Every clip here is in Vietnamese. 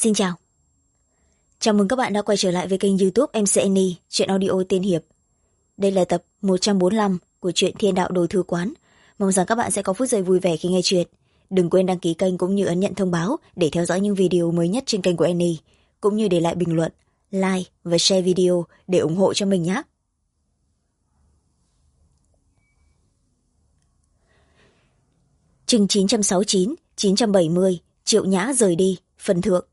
Xin chào. Chào mừng các bạn đã quay trở lại với kênh YouTube MC Annie, truyện audio tiên hiệp. Đây là tập 145 của truyện Thiên Đạo Đồ Thư Quán. Mong rằng các bạn sẽ có phút giây vui vẻ khi nghe truyện. Đừng quên đăng ký kênh cũng như ấn nhận thông báo để theo dõi những video mới nhất trên kênh của Annie, cũng như để lại bình luận, like và share video để ủng hộ cho mình nhé. Chương 969, 970, Triệu Nhã rời đi, phần thượng.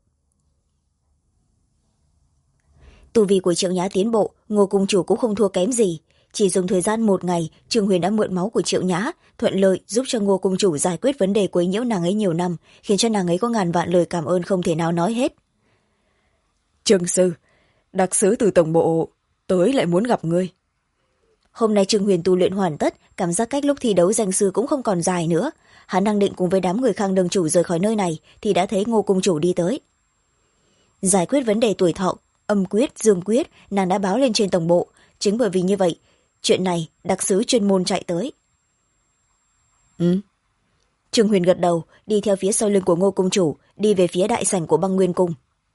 Tu vi của Triệu Nhã tiến bộ, Ngô cung chủ cũng không thua kém gì. Chỉ dùng thời gian 1 ngày, Trương Huyền đã mượn máu của Triệu Nhã, thuận lợi giúp cho Ngô cung chủ giải quyết vấn đề quấy nhiễu nàng ấy nhiều năm, khiến cho nàng ấy có ngàn vạn lời cảm ơn không thể nào nói hết. Trương sư, đặc sứ từ tổng bộ tới lại muốn gặp ngươi. Hôm nay Trương Huyền tu luyện hoàn tất, cảm giác cách lúc thi đấu danh sư cũng không còn dài nữa. Hắn đang định cùng với đám người Khang Đường chủ rời khỏi nơi này thì đã thấy Ngô cung chủ đi tới. Giải quyết vấn đề tuổi thọ, âm quyết, dương quyết, nàng đã báo lên trên tổng bộ. Chính bởi vì như vậy, chuyện này đặc sứ chuyên môn chạy tới. Trương Huyền gật đầu, đi theo phía sau lưng của Ngô cung chủ, đi về phía đại sảnh của Băng Nguyên cung.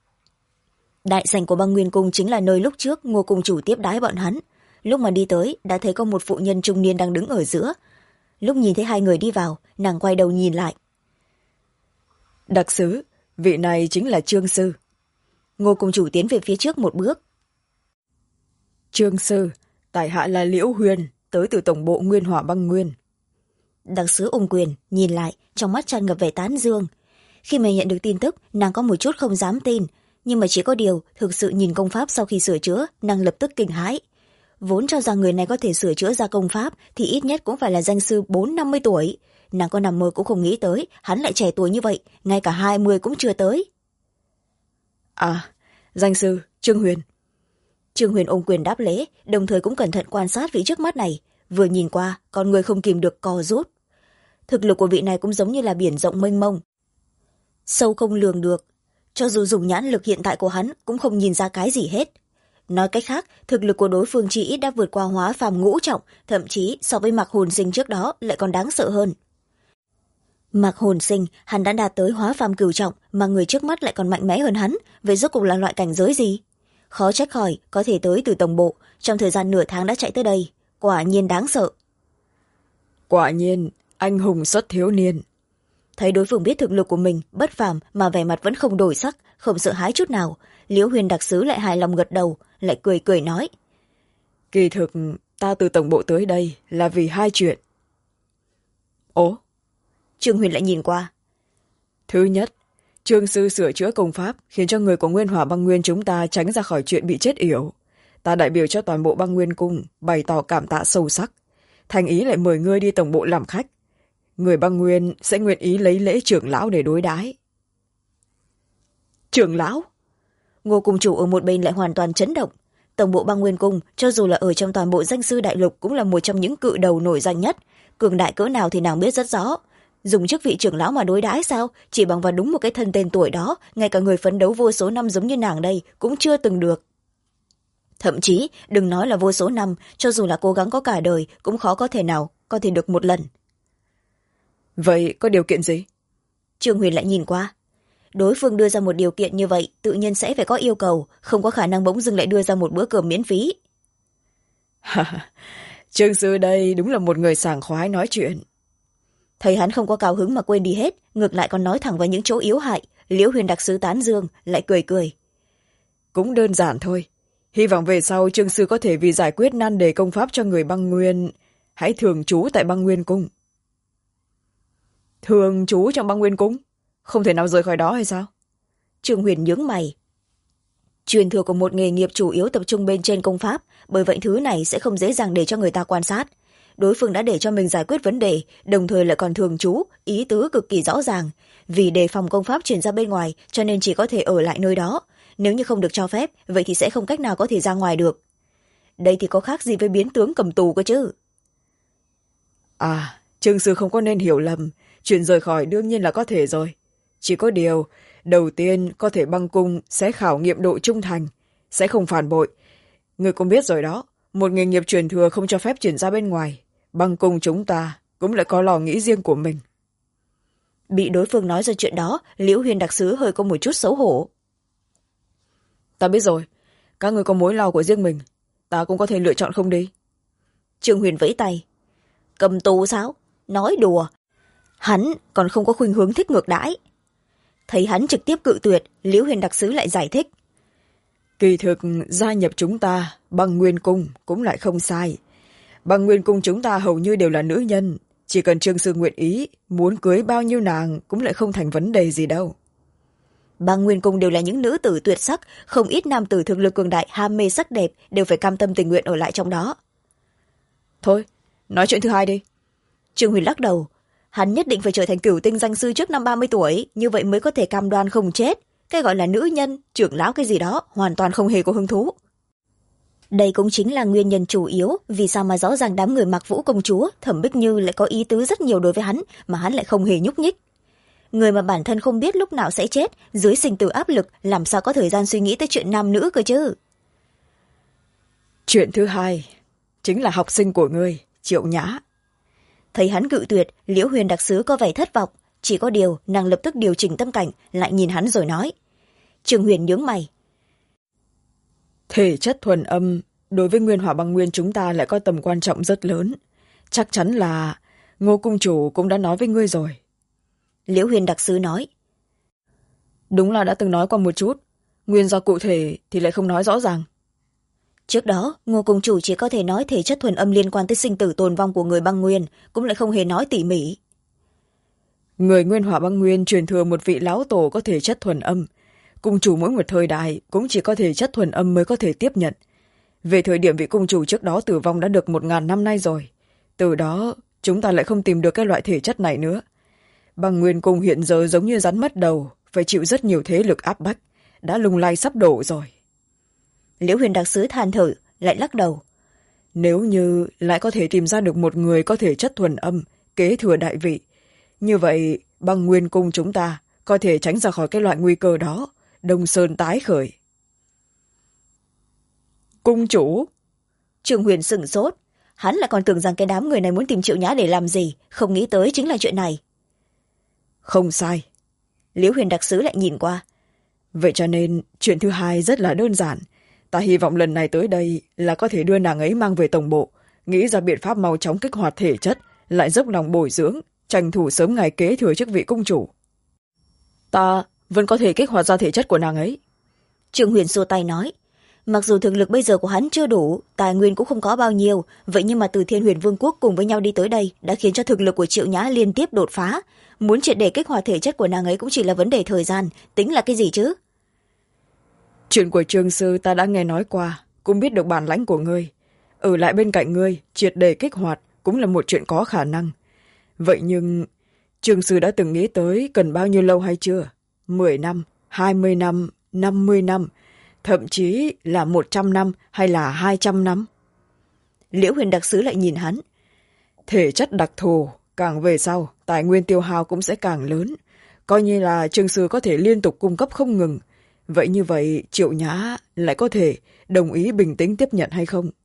Đại sảnh của Băng Nguyên cung chính là nơi lúc trước Ngô cung chủ tiếp đái bọn hắn. Lúc mà đi tới, đã thấy có một phụ nhân trung niên đang đứng ở giữa. Lúc nhìn thấy hai người đi vào, nàng quay đầu nhìn lại. Đặc sứ, vị này chính là Trương sư. Ngô cung chủ tiến về phía trước một bước. Trương sư, tại hạ là Liễu Huyền, tới từ tổng bộ Nguyên Hỏa Băng Nguyên. Đặc sứ ôm quyền, nhìn lại, trong mắt tràn ngập vẻ tán dương. Khi mà nhận được tin tức, nàng có một chút không dám tin, nhưng mà chỉ có điều, thực sự nhìn công pháp sau khi sửa chữa, nàng lập tức kinh hãi. Vốn cho rằng người này có thể sửa chữa ra công pháp thì ít nhất cũng phải là danh sư 40-50 tuổi. Nàng có nằm mơ cũng không nghĩ tới, hắn lại trẻ tuổi như vậy, ngay cả 20 cũng chưa tới. À, danh sư, Trương Huyền. Trương Huyền ôm quyền đáp lễ, đồng thời cũng cẩn thận quan sát vị trước mắt này. Vừa nhìn qua, con người không kìm được co rút. Thực lực của vị này cũng giống như là biển rộng mênh mông, sâu không lường được. Cho dù dùng nhãn lực hiện tại của hắn cũng không nhìn ra cái gì hết. Nói cách khác, thực lực của đối phương chỉ ít đã vượt qua hóa phàm ngũ trọng, thậm chí so với Mạc Hồn Sinh trước đó lại còn đáng sợ hơn. Mạc Hồn Sinh, hắn đã đạt tới hóa phàm cửu trọng, mà người trước mắt lại còn mạnh mẽ hơn hắn, vậy rốt cuộc là loại cảnh giới gì? Khó trách khỏi, có thể tới từ tổng bộ, trong thời gian nửa tháng đã chạy tới đây, quả nhiên đáng sợ. Quả nhiên, anh hùng xuất thiếu niên. Thấy đối phương biết thực lực của mình bất phàm mà vẻ mặt vẫn không đổi sắc, không sợ hãi chút nào, Liễu Huyền đặc sứ lại hài lòng gật đầu, lại cười cười nói. Kỳ thực, ta từ tổng bộ tới đây là vì 2 chuyện. Ố? Trương Huyền lại nhìn qua. Thứ nhất, Trương sư sửa chữa công pháp khiến cho người của Nguyên Hỏa Băng Nguyên chúng ta tránh ra khỏi chuyện bị chết yểu. Ta đại biểu cho toàn bộ Băng Nguyên cung bày tỏ cảm tạ sâu sắc. Thành ý lại mời ngươi đi tổng bộ làm khách. Người Băng Nguyên sẽ nguyện ý lấy lễ trưởng lão để đối đãi. Trưởng lão? Ngô cung chủ ở một bên lại hoàn toàn chấn động. Tổng bộ Băng Nguyên cung, cho dù là ở trong toàn bộ danh sư đại lục, cũng là một trong những cự đầu nổi danh nhất. Cường đại cỡ nào thì nàng biết rất rõ. Dùng chức vị trưởng lão mà đối đãi sao? Chỉ bằng vào đúng một cái thân tên tuổi đó, ngay cả người phấn đấu vô số năm giống như nàng đây cũng chưa từng được. Thậm chí, đừng nói là vô số năm, cho dù là cố gắng có cả đời cũng khó có thể nào có thể được một lần. Vậy có điều kiện gì? Trương Huyền lại nhìn qua. Đối phương đưa ra một điều kiện như vậy, tự nhiên sẽ phải có yêu cầu, không có khả năng bỗng dưng lại đưa ra một bữa cơm miễn phí. Trương sư đây đúng là một người sảng khoái nói chuyện. Thấy hắn không có cao hứng mà quên đi hết, ngược lại còn nói thẳng vào những chỗ yếu hại, Liễu Huyền đặc sứ tán dương, lại cười cười. Cũng đơn giản thôi. Hy vọng về sau Trương sư có thể vì giải quyết nan đề công pháp cho người Băng Nguyên, hãy thường trú tại Băng Nguyên cung. Thường trú trong Băng Nguyên cung? Không thể nào rời khỏi đó hay sao? Trương Huyền nhướng mày. Truyền thừa của một nghề nghiệp chủ yếu tập trung bên trên công pháp, bởi vậy thứ này sẽ không dễ dàng để cho người ta quan sát. Đối phương đã để cho mình giải quyết vấn đề, đồng thời lại còn thường trú, ý tứ cực kỳ rõ ràng. Vì đề phòng công pháp chuyển ra bên ngoài, cho nên chỉ có thể ở lại nơi đó. Nếu như không được cho phép, vậy thì sẽ không cách nào có thể ra ngoài được. Đây thì có khác gì với biến tướng cầm tù cơ chứ? À, Trương sư không có nên hiểu lầm. Chuyện rời khỏi đương nhiên là có thể rồi. Chỉ có điều, đầu tiên có thể Băng cung sẽ khảo nghiệm độ trung thành, sẽ không phản bội. Người cũng biết rồi đó, một nghề nghiệp truyền thừa không cho phép chuyển ra bên ngoài. Băng cung chúng ta cũng lại có lò nghĩ riêng của mình. Bị đối phương nói ra chuyện đó, Liễu Huyền đặc sứ hơi có một chút xấu hổ. Ta biết rồi, các người có mối lo của riêng mình, ta cũng có thể lựa chọn không đi. Trương Huyền vẫy tay. Cầm tù sao? Nói đùa. Hắn còn không có khuynh hướng thích ngược đãi. Thấy hắn trực tiếp cự tuyệt, Liễu Huyền đặc sứ lại giải thích. Kỳ thực gia nhập chúng ta Băng Nguyên Cung cũng lại không sai. Băng Nguyên Cung chúng ta hầu như đều là nữ nhân, chỉ cần Trương sư nguyện ý, muốn cưới bao nhiêu nàng cũng lại không thành vấn đề gì đâu. Băng Nguyên Cung đều là những nữ tử tuyệt sắc, không ít nam tử thực lực cường đại ham mê sắc đẹp đều phải cam tâm tình nguyện ở lại trong đó. Thôi, nói chuyện thứ hai đi. Trương Huyền lắc đầu. Hắn nhất định phải trở thành cửu tinh danh sư trước năm 30 tuổi, như vậy mới có thể cam đoan không chết. Cái gọi là nữ nhân, trưởng lão cái gì đó, hoàn toàn không hề có hứng thú. Đây cũng chính là nguyên nhân chủ yếu vì sao mà rõ ràng đám người Mặc Vũ công chúa, Thẩm Bích Như lại có ý tứ rất nhiều đối với hắn, mà hắn lại không hề nhúc nhích. Người mà bản thân không biết lúc nào sẽ chết, dưới sinh tử áp lực, làm sao có thời gian suy nghĩ tới chuyện nam nữ cơ chứ. Chuyện thứ hai chính là học sinh của ngươi, Triệu Nhã. Thấy hắn cự tuyệt, Liễu Huyền đặc sứ có vẻ thất vọng, chỉ có điều nàng lập tức điều chỉnh tâm cảnh, lại nhìn hắn rồi nói. Trương Huyền nhướng mày. Thể chất thuần âm đối với Nguyên Hỏa Băng Nguyên chúng ta lại có tầm quan trọng rất lớn. Chắc chắn là Ngô cung chủ cũng đã nói với ngươi rồi. Liễu Huyền đặc sứ nói. Đúng là đã từng nói qua một chút, nguyên do cụ thể thì lại không nói rõ ràng. Trước đó, Ngô cung chủ chỉ có thể nói thể chất thuần âm liên quan tới sinh tử tồn vong của người băng nguyên, cũng lại không hề nói tỉ mỉ. Người Nguyên Hỏa Băng Nguyên truyền thừa một vị lão tổ có thể chất thuần âm. Cung chủ mỗi một thời đại cũng chỉ có thể chất thuần âm mới có thể tiếp nhận. Về thời điểm vị cung chủ trước đó tử vong đã được 1000 năm nay rồi. Từ đó, chúng ta lại không tìm được cái loại thể chất này nữa. Băng Nguyên Cung hiện giờ giống như rắn mất đầu, phải chịu rất nhiều thế lực áp bách, đã lung lay sắp đổ rồi. Liễu Huyền đặc sứ than thở, lại lắc đầu. Nếu như lại có thể tìm ra được một người có thể chất thuần âm, kế thừa đại vị, như vậy Băng Nguyên Cung chúng ta có thể tránh ra khỏi cái loại nguy cơ đó, Đông Sơn tái khởi. Cung chủ? Trương Huyền sửng sốt. Hắn lại còn tưởng rằng cái đám người này muốn tìm Triệu Nhã để làm gì, không nghĩ tới chính là chuyện này. Không sai. Liễu Huyền đặc sứ lại nhìn qua. Vậy cho nên chuyện thứ hai rất là đơn giản. Ta hy vọng lần này tới đây là có thể đưa nàng ấy mang về tổng bộ, nghĩ ra biện pháp mau chóng kích hoạt thể chất, lại dốc lòng bồi dưỡng, tranh thủ sớm ngày kế thừa chức vị cung chủ. Ta vẫn có thể kích hoạt ra thể chất của nàng ấy. Trương Huyền xua tay nói. Mặc dù thực lực bây giờ của hắn chưa đủ, tài nguyên cũng không có bao nhiêu, vậy nhưng mà từ Thiên Huyền Vương quốc cùng với nhau đi tới đây đã khiến cho thực lực của Triệu Nhã liên tiếp đột phá. Muốn triệt để kích hoạt thể chất của nàng ấy cũng chỉ là vấn đề thời gian, tính là cái gì chứ? Chuyện của Trương sư ta đã nghe nói qua, cũng biết được bản lãnh của ngươi. Ở lại bên cạnh ngươi, triệt để kích hoạt cũng là một chuyện có khả năng. Vậy nhưng, Trương sư đã từng nghĩ tới cần bao nhiêu lâu hay chưa? 10 năm, 20 năm, 50 năm, thậm chí là 100 năm hay là 200 năm? Liễu Huyền đặc sứ lại nhìn hắn. Thể chất đặc thù, càng về sau, tài nguyên tiêu hao cũng sẽ càng lớn. Coi như là Trương sư có thể liên tục cung cấp không ngừng. Vậy như vậy, Triệu Nhã lại có thể đồng ý bình tĩnh tiếp nhận hay không?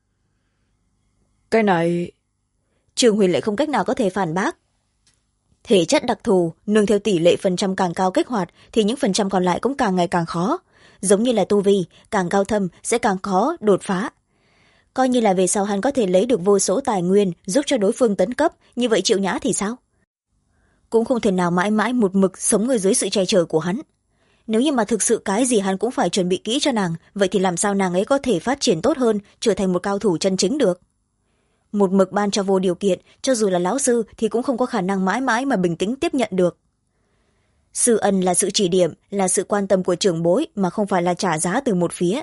Cái này... Trương Huyền lại không cách nào có thể phản bác. Thể chất đặc thù, nương theo tỷ lệ phần trăm càng cao kích hoạt, thì những phần trăm còn lại cũng càng ngày càng khó. Giống như là tu vi, càng cao thâm sẽ càng khó đột phá. Coi như là về sau hắn có thể lấy được vô số tài nguyên giúp cho đối phương tấn cấp, như vậy Triệu Nhã thì sao? Cũng không thể nào mãi mãi một mực sống ở dưới sự che chở của hắn. Nếu như mà thực sự cái gì hắn cũng phải chuẩn bị kỹ cho nàng, vậy thì làm sao nàng ấy có thể phát triển tốt hơn, trở thành một cao thủ chân chính được? Một mực ban cho vô điều kiện, cho dù là lão sư thì cũng không có khả năng mãi mãi mà bình tĩnh tiếp nhận được. Sư ân là sự chỉ điểm, là sự quan tâm của trưởng bối mà không phải là trả giá từ một phía.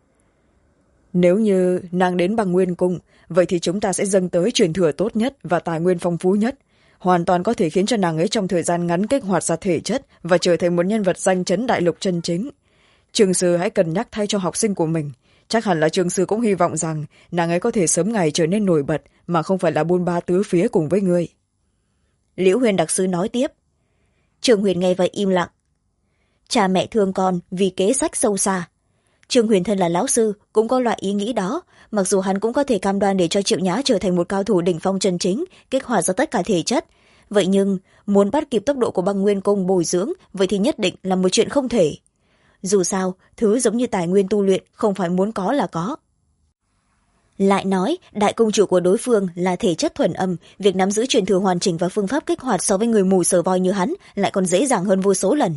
Nếu như nàng đến Băng Nguyên Cung, vậy thì chúng ta sẽ dâng tới truyền thừa tốt nhất và tài nguyên phong phú nhất. Hoàn toàn có thể khiến cho nàng ấy trong thời gian ngắn kích hoạt ra thể chất và trở thành một nhân vật danh chấn đại lục chân chính. Trương sư hãy cân nhắc thay cho học sinh của mình. Chắc hẳn là Trương sư cũng hy vọng rằng nàng ấy có thể sớm ngày trở nên nổi bật mà không phải là buôn ba tứ phía cùng với ngươi. Liễu Huyền đặc sứ nói tiếp. Trương Huyền nghe vậy im lặng. Cha mẹ thương con vì kế sách sâu xa. Trương Huyền thân là lão sư cũng có loại ý nghĩ đó, mặc dù hắn cũng có thể cam đoan để cho Triệu Nhã trở thành một cao thủ đỉnh phong chân chính, kích hoạt ra tất cả thể chất. Vậy nhưng muốn bắt kịp tốc độ của Băng Nguyên Cung bồi dưỡng, vậy thì nhất định là một chuyện không thể. dù sao thứ giống như tài nguyên tu luyện không phải muốn có là có. Lại nói đại công chủ của đối phương là thể chất thuần âm, việc nắm giữ truyền thừa hoàn chỉnh và phương pháp kích hoạt so với người mù sờ voi như hắn lại còn dễ dàng hơn vô số lần.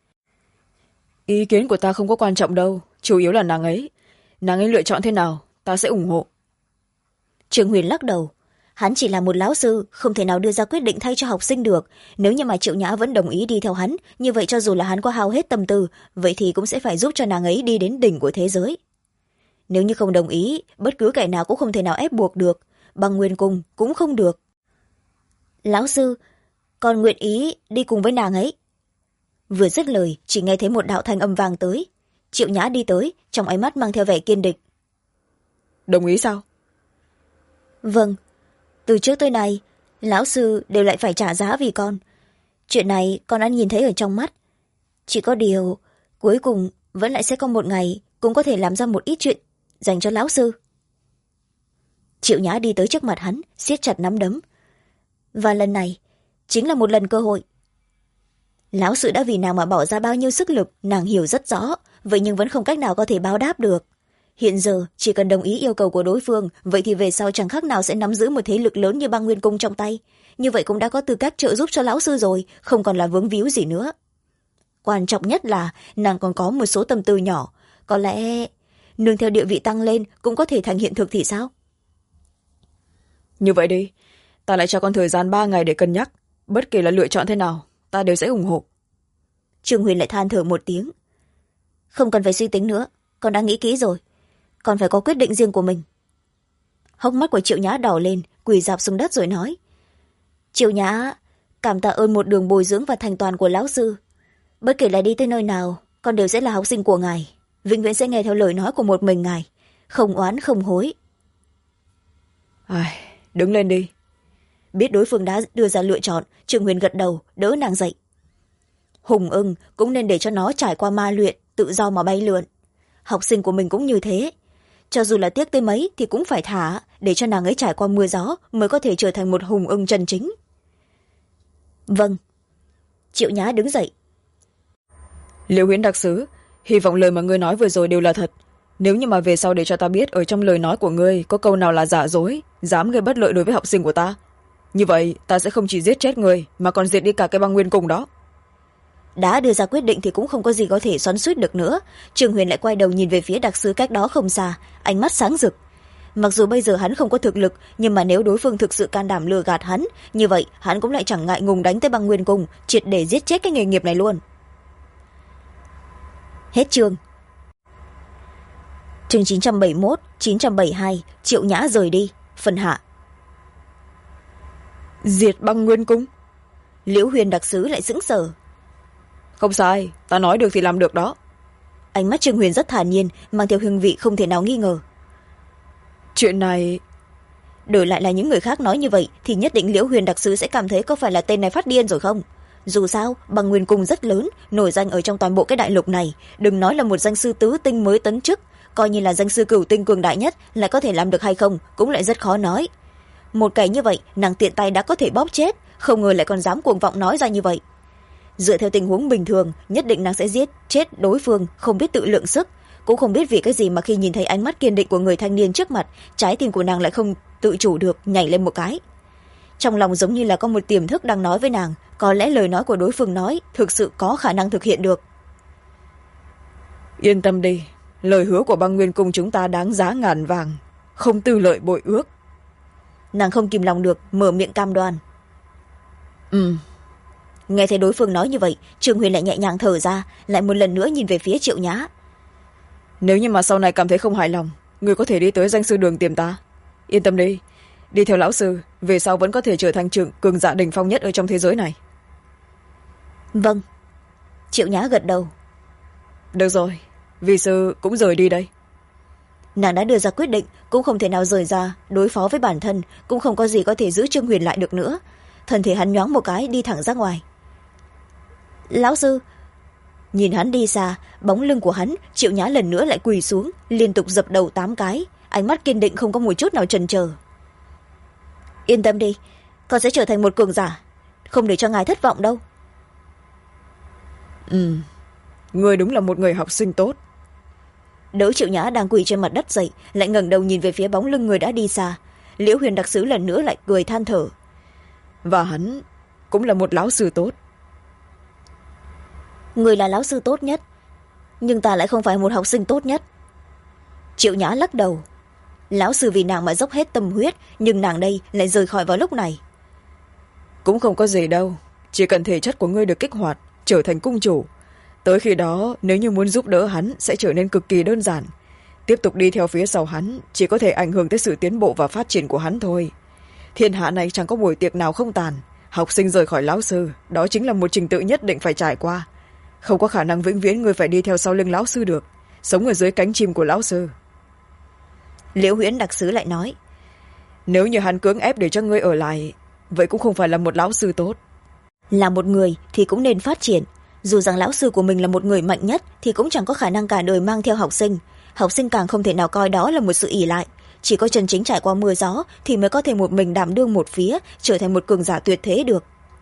Ý kiến của ta không có quan trọng đâu, chủ yếu là nàng ấy lựa chọn thế nào ta sẽ ủng hộ. Trương Huyền lắc đầu. Hắn chỉ là một lão sư, không thể nào đưa ra quyết định thay cho học sinh được. Nếu như mà Triệu Nhã vẫn đồng ý đi theo hắn, như vậy cho dù là hắn có hao hết tâm tư, vậy thì cũng sẽ phải giúp cho nàng ấy đi đến đỉnh của thế giới. Nếu như không đồng ý, bất cứ kẻ nào cũng không thể nào ép buộc được, băng nguyên cung cũng không được. Lão sư, con nguyện ý đi cùng với nàng ấy. Vừa dứt lời, chỉ nghe thấy một đạo thanh âm vang tới. Triệu Nhã đi tới, trong ánh mắt mang theo vẻ kiên định. Đồng ý sao? Vâng, từ trước tới nay lão sư đều lại phải trả giá vì con. Chuyện này con đã nhìn thấy ở trong mắt. Chỉ có điều cuối cùng vẫn lại sẽ có một ngày cũng có thể làm ra một ít chuyện dành cho lão sư. Triệu Nhã đi tới trước mặt hắn, siết chặt nắm đấm. Và lần này chính là một lần cơ hội. Lão sư đã vì nàng mà bỏ ra bao nhiêu sức lực, nàng hiểu rất rõ, vậy nhưng vẫn không cách nào có thể báo đáp được. Hiện giờ chỉ cần đồng ý yêu cầu của đối phương, vậy thì về sau chẳng khác nào sẽ nắm giữ một thế lực lớn như băng nguyên cung trong tay. Như vậy cũng đã có tư cách trợ giúp cho lão sư rồi, không còn là vướng víu gì nữa. Quan trọng nhất là nàng còn có một số tâm tư nhỏ, có lẽ nương theo địa vị tăng lên cũng có thể thành hiện thực thì sao? Như vậy đi, ta lại cho con thời gian 3 ngày để cân nhắc, bất kể là lựa chọn thế nào ta đều sẽ ủng hộ. Trương Huyền lại than thở một tiếng. Không cần phải suy tính nữa, con đã nghĩ kỹ rồi, còn phải có quyết định riêng của mình. Hốc mắt của Triệu Nhã đỏ lên, quỳ rạp xuống đất rồi nói. Triệu Nhã, cảm tạ ơn một đường bồi dưỡng và thành toàn của lão sư. Bất kể là đi tới nơi nào, con đều sẽ là học sinh của ngài, vĩnh viễn sẽ nghe theo lời nói của một mình ngài, không oán không hối. Đứng lên đi. Biết đối phương đã đưa ra lựa chọn, Trương Huyền gật đầu, đỡ nàng dậy. Hùng ưng cũng nên để cho nó trải qua ma luyện, tự do mà bay lượn. Học sinh của mình cũng như thế. Cho dù là tiếc tới mấy thì cũng phải thả, để cho nàng ấy trải qua mưa gió mới có thể trở thành một hùng ưng chân chính. Vâng. Triệu Nhã đứng dậy. Liễu Huyễn đặc sứ, hy vọng lời mà ngươi nói vừa rồi đều là thật. Nếu như mà về sau để cho ta biết ở trong lời nói của ngươi có câu nào là giả dối, dám gây bất lợi đối với học sinh của ta, như vậy ta sẽ không chỉ giết chết ngươi mà còn diệt đi cả cái băng nguyên cung đó. Đã đưa ra quyết định thì cũng không có gì có thể xoắn xuýt được nữa. Trương Huyền lại quay đầu nhìn về phía đặc sứ cách đó không xa, ánh mắt sáng rực. Mặc dù bây giờ hắn không có thực lực, nhưng mà nếu đối phương thực sự can đảm lừa gạt hắn, như vậy hắn cũng lại chẳng ngại ngùng đánh tới băng nguyên cung, triệt để giết chết cái nghề nghiệp này luôn. Hết chương. Chương 971, 972, Triệu Nhã rời đi, phần hạ. Diệt băng nguyên cung? Liễu Huyền đặc sứ lại sững sờ. Không sai, ta nói được thì làm được đó. Ánh mắt Trương Huyền rất thản nhiên, mang theo hương vị không thể nào nghi ngờ. Chuyện này... Đổi lại là những người khác nói như vậy thì nhất định Liễu Huyền đặc sứ sẽ cảm thấy có phải là tên này phát điên rồi không? Dù sao, băng nguyên cung rất lớn, nổi danh ở trong toàn bộ cái đại lục này. Đừng nói là một danh sư tứ tinh mới tấn chức, coi như là danh sư cửu tinh cường đại nhất, lại có thể làm được hay không cũng lại rất khó nói. Một kẻ như vậy nàng tiện tay đã có thể bóp chết, không ngờ lại còn dám cuồng vọng nói ra như vậy. Dựa theo tình huống bình thường, nhất định nàng sẽ giết chết đối phương, không biết tự lượng sức. Cũng không biết vì cái gì mà khi nhìn thấy ánh mắt kiên định của người thanh niên trước mặt, trái tim của nàng lại không tự chủ được nhảy lên một cái. Trong lòng giống như là có một tiềm thức đang nói với nàng, có lẽ lời nói của đối phương nói thực sự có khả năng thực hiện được. Yên tâm đi, lời hứa của băng nguyên cung chúng ta đáng giá ngàn vàng, không tư lợi bội ước. Nàng không kìm lòng được mở miệng cam đoan. Nghe thấy đối phương nói như vậy, Trương Huyền lại nhẹ nhàng thở ra, lại một lần nữa nhìn về phía Triệu Nhã. Nếu như mà sau này cảm thấy không hài lòng, người có thể đi tới danh sư đường tìm ta. Yên tâm đi, đi theo lão sư, về sau vẫn có thể trở thành cường giả đỉnh phong nhất ở trong thế giới này. Vâng. Triệu Nhã gật đầu. Được rồi, vi sư cũng rời đi đây. Nàng đã đưa ra quyết định, cũng không thể nào rời ra, đối phó với bản thân, cũng không có gì có thể giữ Trương Huyền lại được nữa. Thân thể hắn nhoáng một cái đi thẳng ra ngoài. Lão sư. Nhìn hắn đi xa, bóng lưng của hắn, Triệu Nhã lần nữa lại quỳ xuống, liên tục dập đầu 8 cái, ánh mắt kiên định không có một chút nào chần chờ. Yên tâm đi, con sẽ trở thành một cường giả, không để cho ngài thất vọng đâu. người đúng là một người học sinh tốt. Đỗ Triệu Nhã đang quỳ trên mặt đất dậy, lại ngẩng đầu nhìn về phía bóng lưng người đã đi xa. Liễu Huyền đặc sứ lần nữa lại cười than thở. Và hắn cũng là một lão sư tốt. Người là lão sư tốt nhất, nhưng ta lại không phải một học sinh tốt nhất. Triệu Nhã lắc đầu. Lão sư vì nàng mà dốc hết tâm huyết, nhưng nàng đây lại rời khỏi vào lúc này. Cũng không có gì đâu, chỉ cần thể chất của ngươi được kích hoạt, trở thành cung chủ. Tới khi đó, nếu như muốn giúp đỡ hắn sẽ trở nên cực kỳ đơn giản. Tiếp tục đi theo phía sau hắn chỉ có thể ảnh hưởng tới sự tiến bộ và phát triển của hắn thôi. Thiên hạ này chẳng có buổi tiệc nào không tàn. Học sinh rời khỏi lão sư, đó chính là một trình tự nhất định phải trải qua. Không có khả năng vĩnh viễn ngươi phải đi theo sau lưng lão sư được, sống ở dưới cánh chim của lão sư. Liễu Huyễn đặc sứ lại nói. Nếu như hắn cưỡng ép để cho ngươi ở lại, vậy cũng không phải là một lão sư tốt. Là một người thì cũng nên phát triển. Dù rằng lão sư của mình là một người mạnh nhất thì cũng chẳng có khả năng cả đời mang theo học sinh. Học sinh càng không thể nào coi đó là một sự ỷ lại. Chỉ có chân chính trải qua mưa gió thì mới có thể một mình đảm đương một phía, trở thành một cường giả tuyệt thế được.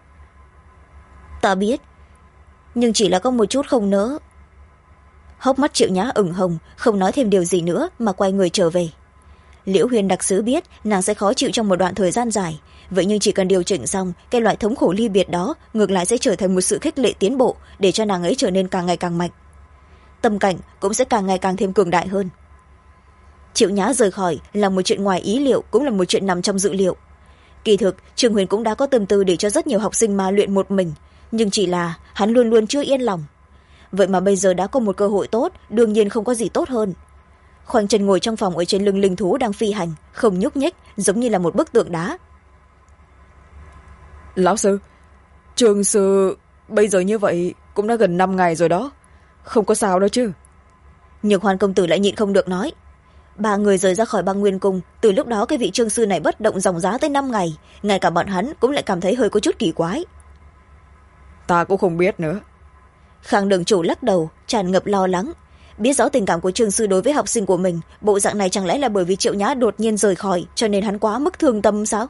Ta biết, nhưng chỉ là có một chút không nỡ. Hốc mắt Triệu Nhã ửng hồng, không nói thêm điều gì nữa mà quay người trở về. Liễu Huyền đặc sứ biết nàng sẽ khó chịu trong một đoạn thời gian dài, vậy nhưng chỉ cần điều chỉnh xong, cái loại thống khổ ly biệt đó ngược lại sẽ trở thành một sự khích lệ tiến bộ, để cho nàng ấy trở nên càng ngày càng mạnh. Tâm cảnh cũng sẽ càng ngày càng thêm cường đại hơn. Triệu Nhã rời khỏi là một chuyện ngoài ý liệu, cũng là một chuyện nằm trong dự liệu. Kỳ thực Trương Huyền cũng đã có tâm tư để cho rất nhiều học sinh mà luyện một mình, nhưng chỉ là hắn luôn luôn chưa yên lòng. Vậy mà bây giờ đã có một cơ hội tốt, đương nhiên không có gì tốt hơn. Khoanh chân ngồi trong phòng ở trên lưng linh thú đang phi hành, không nhúc nhích, giống như là một bức tượng đá. Lão sư, Trương sư bây giờ như vậy cũng đã gần 5 ngày rồi đó, không có sao đâu chứ? Nhược Hoàn công tử lại nhịn không được nói. 3 người rời ra khỏi băng nguyên cung, từ lúc đó cái vị Trương sư này bất động dòng giá tới 5 ngày, ngay cả bọn hắn cũng lại cảm thấy hơi có chút kỳ quái. Ta cũng không biết nữa. Khang đường chủ lắc đầu, tràn ngập lo lắng. Biết rõ tình cảm của Trương sư đối với học sinh của mình, bộ dạng này chẳng lẽ là bởi vì Triệu Nhã đột nhiên rời khỏi cho nên hắn quá mức thương tâm sao?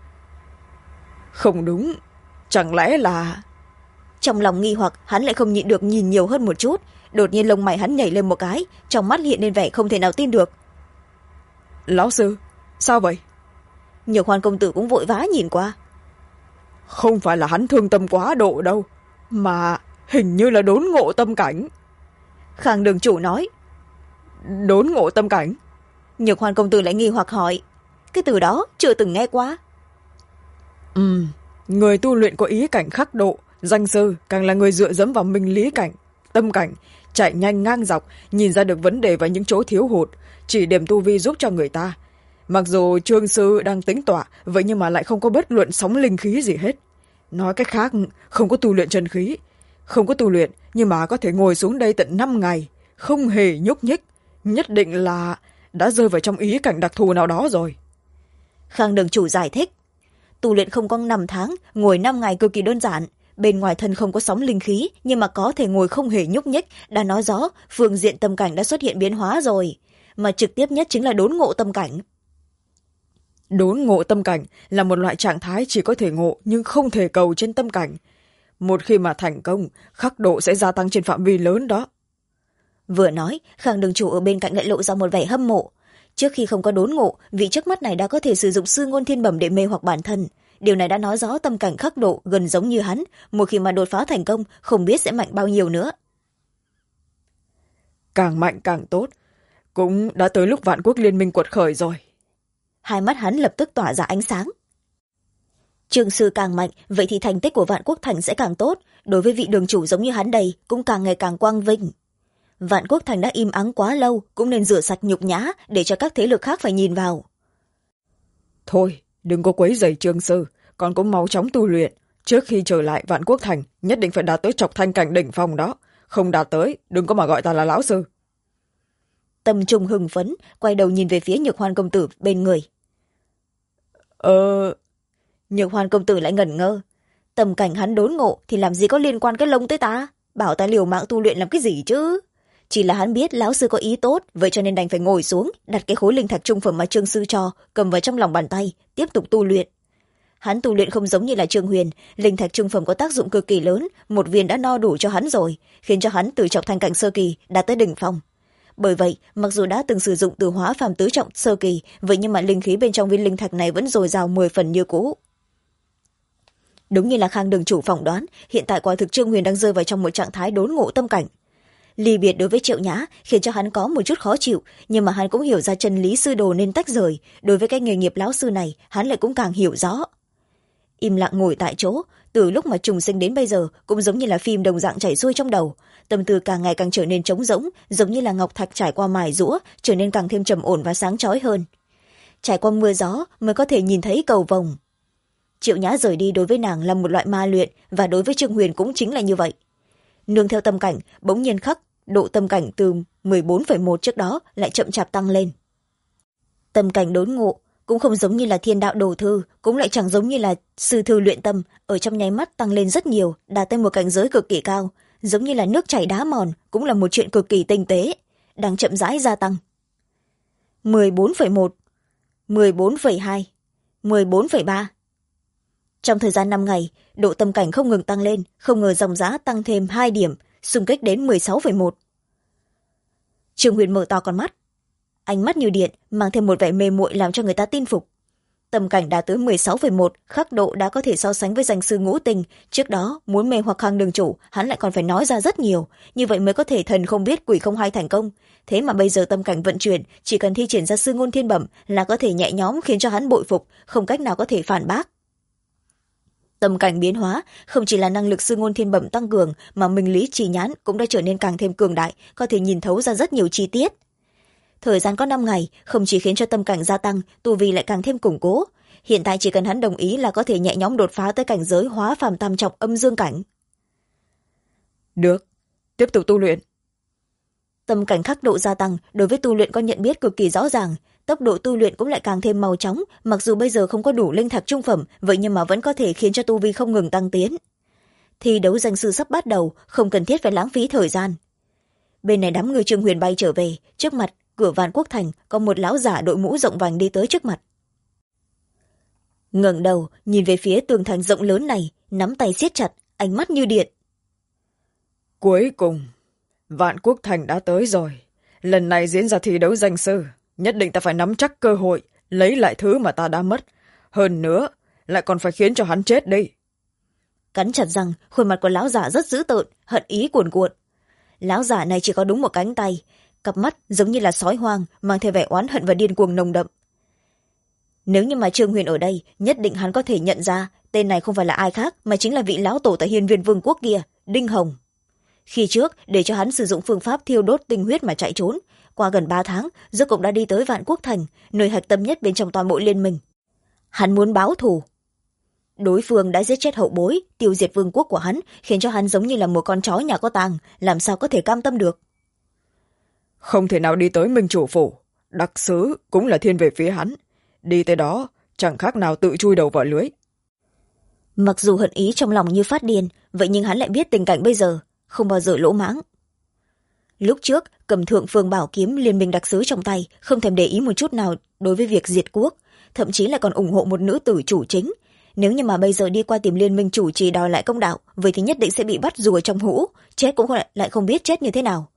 Không đúng, chẳng lẽ là... Trong lòng nghi hoặc, hắn lại không nhịn được nhìn nhiều hơn một chút. Đột nhiên lông mày hắn nhảy lên một cái, trong mắt hiện lên vẻ không thể nào tin được. Lão sư, sao vậy? Nhược Hoàn công tử cũng vội vã nhìn qua. Không phải là hắn thương tâm quá độ đâu, mà hình như là đốn ngộ tâm cảnh. Khang đường chủ nói. Đốn ngộ tâm cảnh? Nhược Hoàn công tử lại nghi hoặc hỏi. Cái từ đó chưa từng nghe qua. Người tu luyện có ý cảnh khắc độ, danh sư càng là người dựa dẫm vào minh lý cảnh, tâm cảnh, chạy nhanh ngang dọc, nhìn ra được vấn đề và những chỗ thiếu hụt, chỉ điểm tu vi giúp cho người ta. Mặc dù Trương sư đang tính tọa, vậy nhưng mà lại không có bất luận sóng linh khí gì hết. Nói cách khác, không có tu luyện chân khí. Không có tu luyện, nhưng mà có thể ngồi xuống đây tận 5 ngày, không hề nhúc nhích. Nhất định là đã rơi vào trong ý cảnh đặc thù nào đó rồi. Khang đường chủ giải thích. Tu luyện không có 5 tháng, ngồi 5 ngày cực kỳ đơn giản. Bên ngoài thân không có sóng linh khí, nhưng mà có thể ngồi không hề nhúc nhích, đã nói rõ phương diện tâm cảnh đã xuất hiện biến hóa rồi. Mà trực tiếp nhất chính là đốn ngộ tâm cảnh. Đốn ngộ tâm cảnh là một loại trạng thái chỉ có thể ngộ nhưng không thể cầu trên tâm cảnh. Một khi mà thành công, khắc độ sẽ gia tăng trên phạm vi lớn đó. Vừa nói, Khang đường chủ ở bên cạnh lại lộ ra một vẻ hâm mộ. Trước khi không có đốn ngộ, vị trước mắt này đã có thể sử dụng sư ngôn thiên bẩm để mê hoặc bản thân. Điều này đã nói rõ tâm cảnh khắc độ gần giống như hắn, một khi mà đột phá thành công, không biết sẽ mạnh bao nhiêu nữa. Càng mạnh càng tốt, cũng đã tới lúc Vạn Quốc liên minh quật khởi rồi. Hai mắt hắn lập tức tỏa ra ánh sáng. Trương sư càng mạnh, vậy thì thành tích của Vạn Quốc thành sẽ càng tốt, đối với vị đường chủ giống như hắn đây cũng càng ngày càng quang vinh. Vạn Quốc thành đã im ắng quá lâu, cũng nên rửa sạch nhục nhã để cho các thế lực khác phải nhìn vào. Thôi, đừng có quấy rầy Trương sư, còn có mau chóng tu luyện. Trước khi trở lại Vạn Quốc thành, nhất định phải đạt tới Trọc Thanh cảnh đỉnh phong đó. Không đạt tới, đừng có mà gọi ta là lão sư. Tâm trung hưng phấn, quay đầu nhìn về phía Nhược Hoan công tử bên người. Nhược Hoan công tử lại ngẩn ngơ. Tâm cảnh hắn đốn ngộ thì làm gì có liên quan cái lông tới ta? Bảo ta liều mạng tu luyện làm cái gì chứ? Chỉ là hắn biết lão sư có ý tốt, vậy cho nên đành phải ngồi xuống, đặt cái khối linh thạch trung phẩm mà Trương sư cho, cầm vào trong lòng bàn tay, tiếp tục tu luyện. hắn tu luyện không giống như là Trương Huyền, linh thạch trung phẩm có tác dụng cực kỳ lớn, một viên đã no đủ cho hắn rồi, khiến cho hắn từ trọng thành cảnh sơ kỳ đạt tới đỉnh phong. Bởi vậy, mặc dù đã từng sử dụng từ hóa phàm tứ trọng sơ kỳ, vậy nhưng mà linh khí bên trong viên linh thạch này vẫn dồi dào 10 phần như cũ. Đúng như là Khang Đường chủ phỏng đoán, hiện tại quả thực Trương Huyền đang rơi vào trong một trạng thái đốn ngộ tâm cảnh. Ly biệt đối với Triệu Nhã khiến cho hắn có một chút khó chịu, nhưng mà hắn cũng hiểu ra chân lý sư đồ nên tách rời, đối với cái nghề nghiệp lão sư này hắn lại cũng càng hiểu rõ. Im lặng ngồi tại chỗ, từ lúc mà trùng sinh đến bây giờ cũng giống như là phim đồng dạng chảy xuôi trong đầu, tâm tư càng ngày càng trở nên trống rỗng, giống như là ngọc thạch trải qua mài giũa, trở nên càng thêm trầm ổn và sáng chói hơn. Trải qua mưa gió mới có thể nhìn thấy cầu vồng. Triệu Nhã rời đi đối với nàng là một loại ma luyện, và đối với Trương Huyền cũng chính là như vậy. Nương theo tâm cảnh, bỗng nhiên khắc độ tâm cảnh từ 14,1 trước đó lại chậm chạp tăng lên. Tâm cảnh đốn ngộ cũng không giống như là thiên đạo đồ thư, cũng lại chẳng giống như là sư thư luyện tâm, ở trong nháy mắt tăng lên rất nhiều, đạt tới một cảnh giới cực kỳ cao, giống như là nước chảy đá mòn, cũng là một chuyện cực kỳ tinh tế, đang chậm rãi gia tăng. 14,1, 14,2, 14,3. Trong thời gian 5 ngày, độ tâm cảnh không ngừng tăng lên, không ngờ dòng giá tăng thêm 2 điểm, xung kích đến 16,1. Trương Huyền mở to con mắt, ánh mắt như điện, mang thêm một vẻ mê muội làm cho người ta tin phục. Tâm cảnh đã tới 16,1, khắc độ đã có thể so sánh với danh sư ngũ tình. Trước đó, muốn mê hoặc Khang đường chủ, hắn lại còn phải nói ra rất nhiều, như vậy mới có thể thần không biết quỷ không hay thành công. Thế mà bây giờ tâm cảnh vận chuyển, chỉ cần thi triển ra sư ngôn thiên bẩm là có thể nhẹ nhõm khiến cho hắn bội phục, không cách nào có thể phản bác. Tâm cảnh biến hóa không chỉ là năng lực sư ngôn thiên bẩm tăng cường, mà minh lý trì nhãn cũng đã trở nên càng thêm cường đại, có thể nhìn thấu ra rất nhiều chi tiết. Thời gian có 5 ngày, không chỉ khiến cho tâm cảnh gia tăng, tu vi lại càng thêm củng cố. Hiện tại chỉ cần hắn đồng ý là có thể nhẹ nhõm đột phá tới cảnh giới hóa phàm tam trọng âm dương cảnh. Được, tiếp tục tu luyện. Tâm cảnh khắc độ gia tăng, đối với tu luyện có nhận biết cực kỳ rõ ràng, tốc độ tu luyện cũng lại càng thêm mau chóng, mặc dù bây giờ không có đủ linh thạch trung phẩm, vậy nhưng mà vẫn có thể khiến cho tu vi không ngừng tăng tiến. Thi đấu danh sư sắp bắt đầu, không cần thiết phải lãng phí thời gian. Bên này đám người Trương Huyền bay trở về, trước mặt cửa Vạn Quốc Thành có một lão giả đội mũ rộng vành đi tới trước mặt. Ngẩng đầu nhìn về phía tường thành rộng lớn này, nắm tay siết chặt, ánh mắt như điện. Cuối cùng Vạn Quốc Thành đã tới rồi. Lần này diễn ra thi đấu danh sư, nhất định ta phải nắm chắc cơ hội lấy lại thứ mà ta đã mất, hơn nữa lại còn phải khiến cho hắn chết đi. Cắn chặt răng, khuôn mặt của lão giả rất dữ tợn, hận ý cuồn cuộn. Lão giả này chỉ có đúng một cánh tay, cặp mắt giống như là sói hoang, mang theo vẻ oán hận và điên cuồng nồng đậm. Nếu như mà Trương Huyền ở đây, nhất định hắn có thể nhận ra tên này không phải là ai khác mà chính là vị lão tổ tại Hiên Viên Vương quốc kia, Đinh Hồng. Khi trước để cho hắn sử dụng phương pháp thiêu đốt tinh huyết mà chạy trốn, qua gần 3 tháng rốt cục đã đi tới Vạn Quốc Thành, nơi hạch tâm nhất bên trong toàn bộ liên minh. Hắn muốn báo thù. Đối phương đã giết chết hậu bối, tiêu diệt vương quốc của hắn, khiến cho hắn giống như là một con chó nhà có tang, làm sao có thể cam tâm được. Không thể nào đi tới Minh Chủ phủ, đặc sứ cũng là thiên về phía hắn, đi tới đó chẳng khác nào tự chui đầu vào lưới. Mặc dù hận ý trong lòng như phát điên, vậy nhưng hắn lại biết tình cảnh bây giờ không bao giờ lỗ mãng. Lúc trước cầm thượng phương bảo kiếm liên minh đặc sứ trong tay, không thèm để ý một chút nào đối với việc diệt quốc, thậm chí là còn ủng hộ một nữ tử chủ chính. Nếu như mà bây giờ đi qua tìm liên minh chủ trì đòi lại công đạo, vậy thì nhất định sẽ bị bắt rùa trong hũ, chết cũng lại không biết chết như thế nào.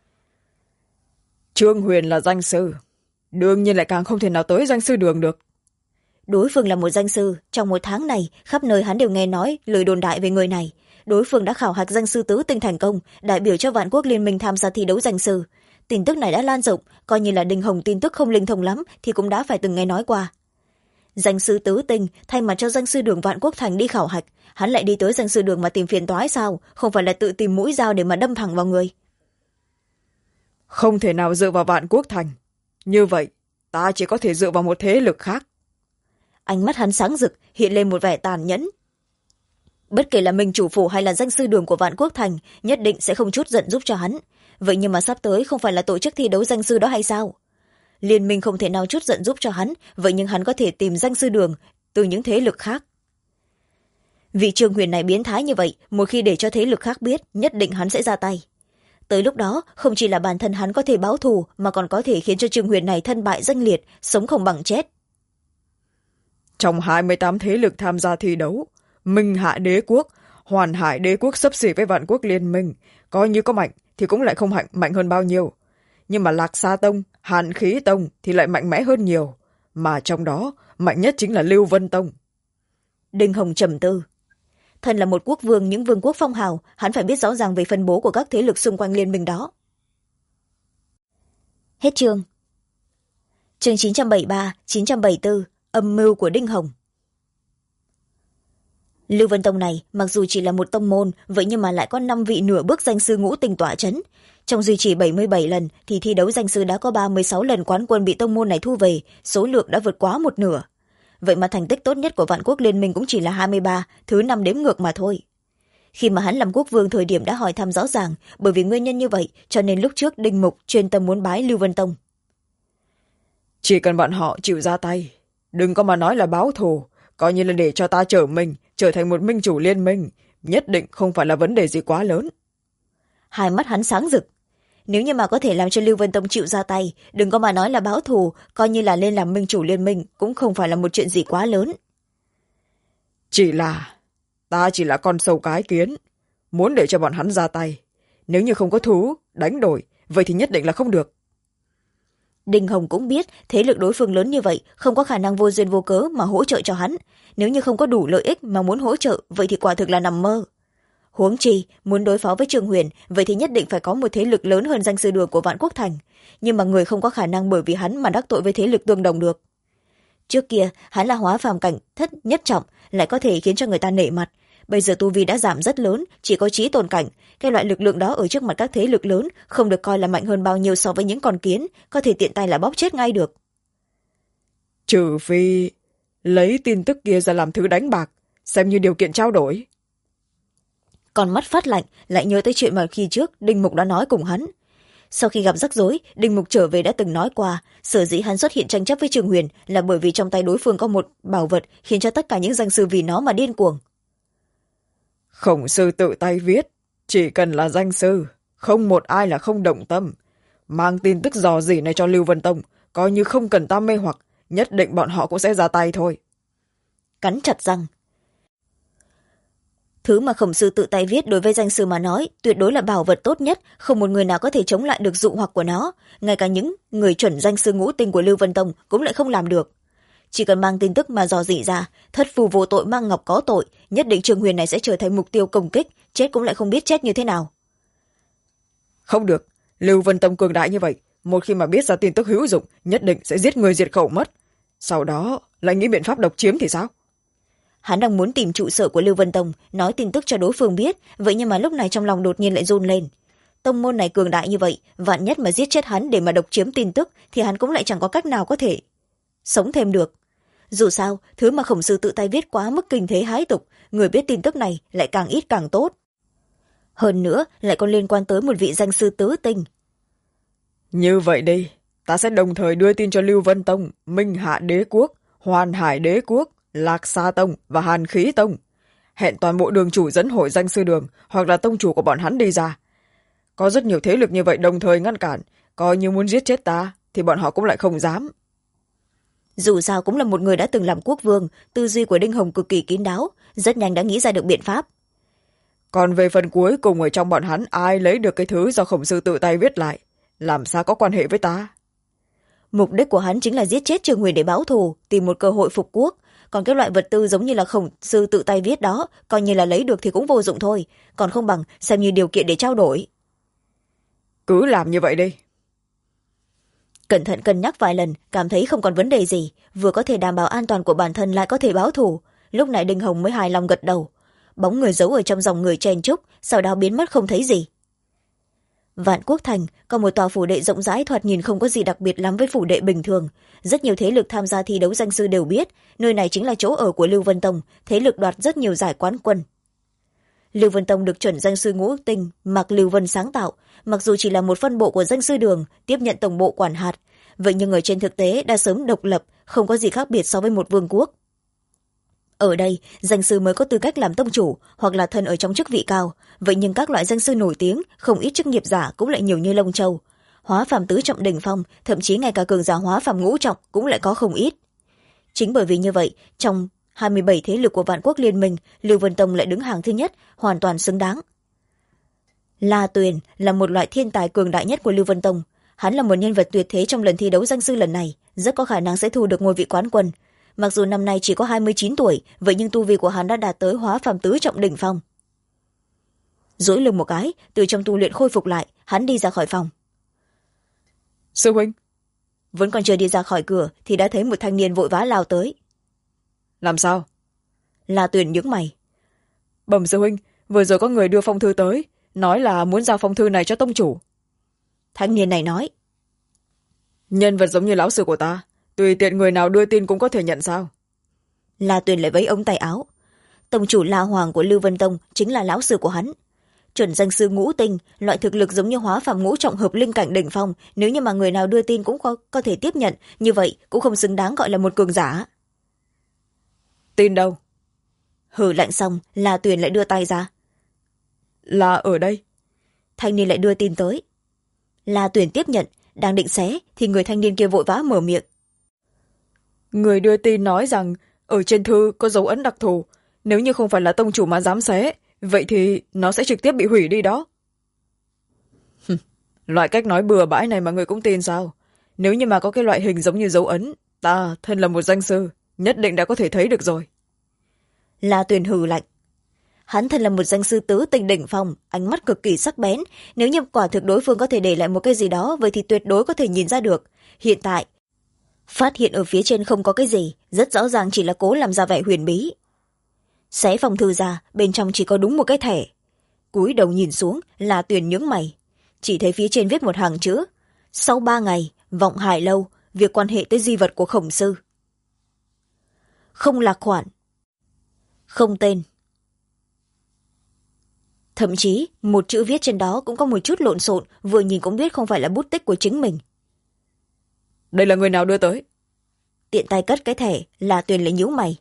Trương Huyền là danh sư, đương nhiên lại càng không thể nào tới danh sư đường được. Đối phương là một danh sư, trong 1 tháng này khắp nơi hắn đều nghe nói lời đồn đại về người này. Đối phương đã khảo hạch danh sư tứ tinh thành công, đại biểu cho Vạn Quốc liên minh tham gia thi đấu danh sư. Tin tức này đã lan rộng, coi như là Đinh Hồng tin tức không linh thông lắm thì cũng đã phải từng nghe nói qua. Danh sư tứ tinh thay mặt cho danh sư đường Vạn Quốc Thành đi khảo hạch, hắn lại đi tới danh sư đường mà tìm phiền toái sao, không phải là tự tìm mũi dao để mà đâm thẳng vào người. Không thể nào dựa vào Vạn Quốc Thành, như vậy ta chỉ có thể dựa vào một thế lực khác. Ánh mắt hắn sáng rực, hiện lên một vẻ tàn nhẫn. Bất kể là Minh Chủ phủ hay là danh sư đường của Vạn Quốc Thành, nhất định sẽ không chút giận giúp cho hắn. Vậy nhưng mà sắp tới không phải là tổ chức thi đấu danh sư đó hay sao? Liên minh không thể nào chút giận giúp cho hắn, vậy nhưng hắn có thể tìm danh sư đường từ những thế lực khác. Vị Trương Huyền này biến thái như vậy, một khi để cho thế lực khác biết, nhất định hắn sẽ ra tay. Tới lúc đó, không chỉ là bản thân hắn có thể báo thù, mà còn có thể khiến cho Trương Huyền này thân bại danh liệt, sống không bằng chết. Trong 28 thế lực tham gia thi đấu, Minh Hạ Đế Quốc, Hoàn Hải Đế Quốc xấp xỉ với Vạn Quốc Liên Minh, coi như có mạnh thì cũng lại không mạnh hơn bao nhiêu. Nhưng mà Lạc Sa Tông, Hàn Khí Tông thì lại mạnh mẽ hơn nhiều, mà trong đó mạnh nhất chính là Lưu Vân Tông. Đinh Hồng trầm tư. Thân là một quốc vương, những vương quốc phong hào, hắn phải biết rõ ràng về phân bố của các thế lực xung quanh liên minh đó. Hết chương. Chương 973, 974, âm mưu của Đinh Hồng. Lưu Vân Tông này mặc dù chỉ là một tông môn, vậy nhưng mà lại có 5 vị nửa bước danh sư ngũ tinh tọa chấn. Trong duy trì 77 lần thì thi đấu danh sư đã có 36 lần quán quân bị tông môn này thu về, số lượng đã vượt quá một nửa. Vậy mà thành tích tốt nhất của Vạn Quốc Liên Minh cũng chỉ là 23, thứ 5 đếm ngược mà thôi. Khi mà hắn làm quốc vương thời điểm đã hỏi thăm rõ ràng, bởi vì nguyên nhân như vậy cho nên lúc trước Đinh Mục chuyên tâm muốn bái Lưu Vân Tông. Chỉ cần bọn họ chịu ra tay, đừng có mà nói là báo thù, coi như là để cho ta trở thành một minh chủ liên minh, nhất định không phải là vấn đề gì quá lớn. Hai mắt hắn sáng rực. Nếu như mà có thể làm cho Lưu Vân Tông chịu ra tay, đừng có mà nói là báo thù, coi như là lên làm minh chủ liên minh cũng không phải là một chuyện gì quá lớn. Ta chỉ là con sâu cái kiến, muốn để cho bọn hắn ra tay. Nếu như không có thú, đánh đổi, vậy thì nhất định là không được. Đinh Hồng cũng biết thế lực đối phương lớn như vậy, không có khả năng vô duyên vô cớ mà hỗ trợ cho hắn. Nếu như không có đủ lợi ích mà muốn hỗ trợ, vậy thì quả thực là nằm mơ. Huống chi, muốn đối phó với Trương Huyền, vậy thì nhất định phải có một thế lực lớn hơn danh sư đường của Vạn Quốc Thành. Nhưng mà người không có khả năng bởi vì hắn mà đắc tội với thế lực tương đồng được. Trước kia, hắn là hóa phàm cảnh thất nhất trọng, lại có thể khiến cho người ta nể mặt. Bây giờ tu vi đã giảm rất lớn, chỉ có chí tôn cảnh. Cái loại lực lượng đó ở trước mặt các thế lực lớn không được coi là mạnh hơn bao nhiêu so với những con kiến, có thể tiện tay là bóp chết ngay được. Trừ phi lấy tin tức kia ra làm thứ đánh bạc, xem như điều kiện trao đổi. Còn mắt phát lạnh, lại nhớ tới chuyện mà khi trước Đinh Mục đã nói cùng hắn. Sau khi gặp rắc rối, Đinh Mục trở về đã từng nói qua, sở dĩ hắn xuất hiện tranh chấp với Trương Huyền là bởi vì trong tay đối phương có một bảo vật khiến cho tất cả những danh sư vì nó mà điên cuồng. Khổng sư tự tay viết, chỉ cần là danh sư, không một ai là không động tâm. Mang tin tức dò dỉ này cho Lưu Vân Tông, coi như không cần ta mê hoặc, nhất định bọn họ cũng sẽ ra tay thôi. Cắn chặt răng. Thứ mà khổng sư tự tay viết đối với danh sư mà nói tuyệt đối là bảo vật tốt nhất, không một người nào có thể chống lại được dụ hoặc của nó. Ngay cả những người chuẩn danh sư ngũ tinh của Lưu Vân Tông cũng lại không làm được. Chỉ cần mang tin tức mà dò dỉ ra, thất phù vô tội mang ngọc có tội, nhất định Trương Huyền này sẽ trở thành mục tiêu công kích, chết cũng lại không biết chết như thế nào. Không được, Lưu Vân Tông cường đại như vậy, một khi mà biết ra tin tức hữu dụng, nhất định sẽ giết người diệt khẩu mất. Sau đó lại nghĩ biện pháp độc chiếm thì sao? Hắn đang muốn tìm trụ sở của Lưu Vân Tông, nói tin tức cho đối phương biết, vậy nhưng mà lúc này trong lòng đột nhiên lại run lên. Tông môn này cường đại như vậy, vạn nhất mà giết chết hắn để mà độc chiếm tin tức thì hắn cũng lại chẳng có cách nào có thể sống thêm được. Dù sao, thứ mà khổng sư tự tay viết quá mức kinh thế hái tục, người biết tin tức này lại càng ít càng tốt. Hơn nữa, lại còn liên quan tới một vị danh sư tứ tinh. Như vậy đi, ta sẽ đồng thời đưa tin cho Lưu Vân Tông, Minh Hạ Đế Quốc, Hoàn Hải Đế Quốc, Lạc Sa Tông và Hàn Khí Tông. Hẹn toàn bộ đường chủ dẫn hội danh sư đường hoặc là tông chủ của bọn hắn đi ra. Có rất nhiều thế lực như vậy đồng thời ngăn cản, coi như muốn giết chết ta thì bọn họ cũng lại không dám. Dù sao cũng là một người đã từng làm quốc vương, tư duy của Đinh Hồng cực kỳ kín đáo, rất nhanh đã nghĩ ra được biện pháp. Còn về phần cuối cùng ở trong bọn hắn ai lấy được cái thứ do khổng sư tự tay viết lại, làm sao có quan hệ với ta? Mục đích của hắn chính là giết chết Trương Huyền để báo thù, tìm một cơ hội phục quốc. Còn cái loại vật tư giống như là khổng sư tự tay viết đó, coi như là lấy được thì cũng vô dụng thôi, còn không bằng xem như điều kiện để trao đổi. Cứ làm như vậy đi. Cẩn thận cân nhắc vài lần, cảm thấy không còn vấn đề gì, vừa có thể đảm bảo an toàn của bản thân lại có thể báo thù. Lúc này Đinh Hồng mới hài lòng gật đầu. Bóng người giấu ở trong dòng người chen chúc, sau đó biến mất không thấy gì. Vạn Quốc Thành có một tòa phủ đệ rộng rãi, thoạt nhìn không có gì đặc biệt lắm với phủ đệ bình thường. Rất nhiều thế lực tham gia thi đấu danh sư đều biết, nơi này chính là chỗ ở của Lưu Vân Tông, thế lực đoạt rất nhiều giải quán quân. Lưu Vân Tông được chuẩn danh sư ngũ tinh, Mạc Lưu Vân sáng tạo, mặc dù chỉ là một phân bộ của danh sư đường, tiếp nhận tổng bộ quản hạt, vậy nhưng ở trên thực tế đã sớm độc lập, không có gì khác biệt so với một vương quốc. Ở đây, danh sư mới có tư cách làm tông chủ, hoặc là thân ở trong chức vị cao, vậy nhưng các loại danh sư nổi tiếng, không ít chức nghiệp giả cũng lại nhiều như lông châu. Hóa phàm tứ trọng đỉnh phong, thậm chí ngay cả cường giả hóa phàm ngũ trọng cũng lại có không ít. Chính bởi vì như vậy, trong 27 thế lực của Vạn Quốc Liên minh, Lưu Vân Tông lại đứng hàng thứ nhất, hoàn toàn xứng đáng. La Tuyền là một loại thiên tài cường đại nhất của Lưu Vân Tông. Hắn là một nhân vật tuyệt thế trong lần thi đấu danh sư lần này, rất có khả năng sẽ thu được ngôi vị quán quân. Mặc dù năm nay chỉ có 29 tuổi, vậy nhưng tu vi của hắn đã đạt tới hóa phàm tứ trọng đỉnh phong. Duỗi lưng một cái, từ trong tu luyện khôi phục lại, hắn đi ra khỏi phòng. Sư huynh. Vẫn còn chưa đi ra khỏi cửa thì đã thấy một thanh niên vội vã lao tới. Làm sao? La Tuyền nhướng mày. Bẩm sư huynh, vừa rồi có người đưa phong thư tới, nói là muốn giao phong thư này cho tông chủ. Thanh niên này nói. Nhân vật giống như lão sư của ta, tùy tiện người nào đưa tin cũng có thể nhận sao? La Tuyền lại vẫy ống tay áo. Tông chủ La Hoàng của Lưu Vân Tông chính là lão sư của hắn. Chuẩn danh sư ngũ tinh, loại thực lực giống như hóa phàm ngũ trọng hợp linh cảnh đỉnh phong, nếu như mà người nào đưa tin cũng có thể tiếp nhận, như vậy cũng không xứng đáng gọi là một cường giả. Tin đâu? Hừ lạnh xong, La Tuyền lại đưa tay ra. Là ở đây. Thanh niên lại đưa tin tới. La Tuyền tiếp nhận, đang định xé thì người thanh niên kia vội vã mở miệng. Người đưa tin nói rằng ở trên thư có dấu ấn đặc thù, nếu như không phải là tông chủ mà dám xé, vậy thì nó sẽ trực tiếp bị hủy đi đó. Loại cách nói bừa bãi này mà người cũng tin sao? Nếu như mà có cái loại hình giống như dấu ấn, ta thân là một danh sư, nhất định đã có thể thấy được rồi. La Tuyền hừ lạnh. Hắn thân là một danh sư tứ tinh đỉnh phong, ánh mắt cực kỳ sắc bén, nếu như quả thực đối phương có thể để lại một cái gì đó, vậy thì tuyệt đối có thể nhìn ra được. Hiện tại phát hiện ở phía trên không có cái gì, rất rõ ràng chỉ là cố làm ra vẻ huyền bí. Xé phong thư ra, bên trong chỉ có đúng một cái thẻ. Cúi đầu nhìn xuống, La Tuyền nhướng mày, chỉ thấy phía trên viết một hàng chữ: sau 3 ngày, vọng Hải lâu, việc quan hệ tới di vật của Khổng sư. Không lạc khoản, không tên. Thậm chí một chữ viết trên đó cũng có một chút lộn xộn, vừa nhìn cũng biết không phải là bút tích của chính mình. Đây là người nào đưa tới? Tiện tay cất cái thẻ, La Tuyền lại nhíu mày.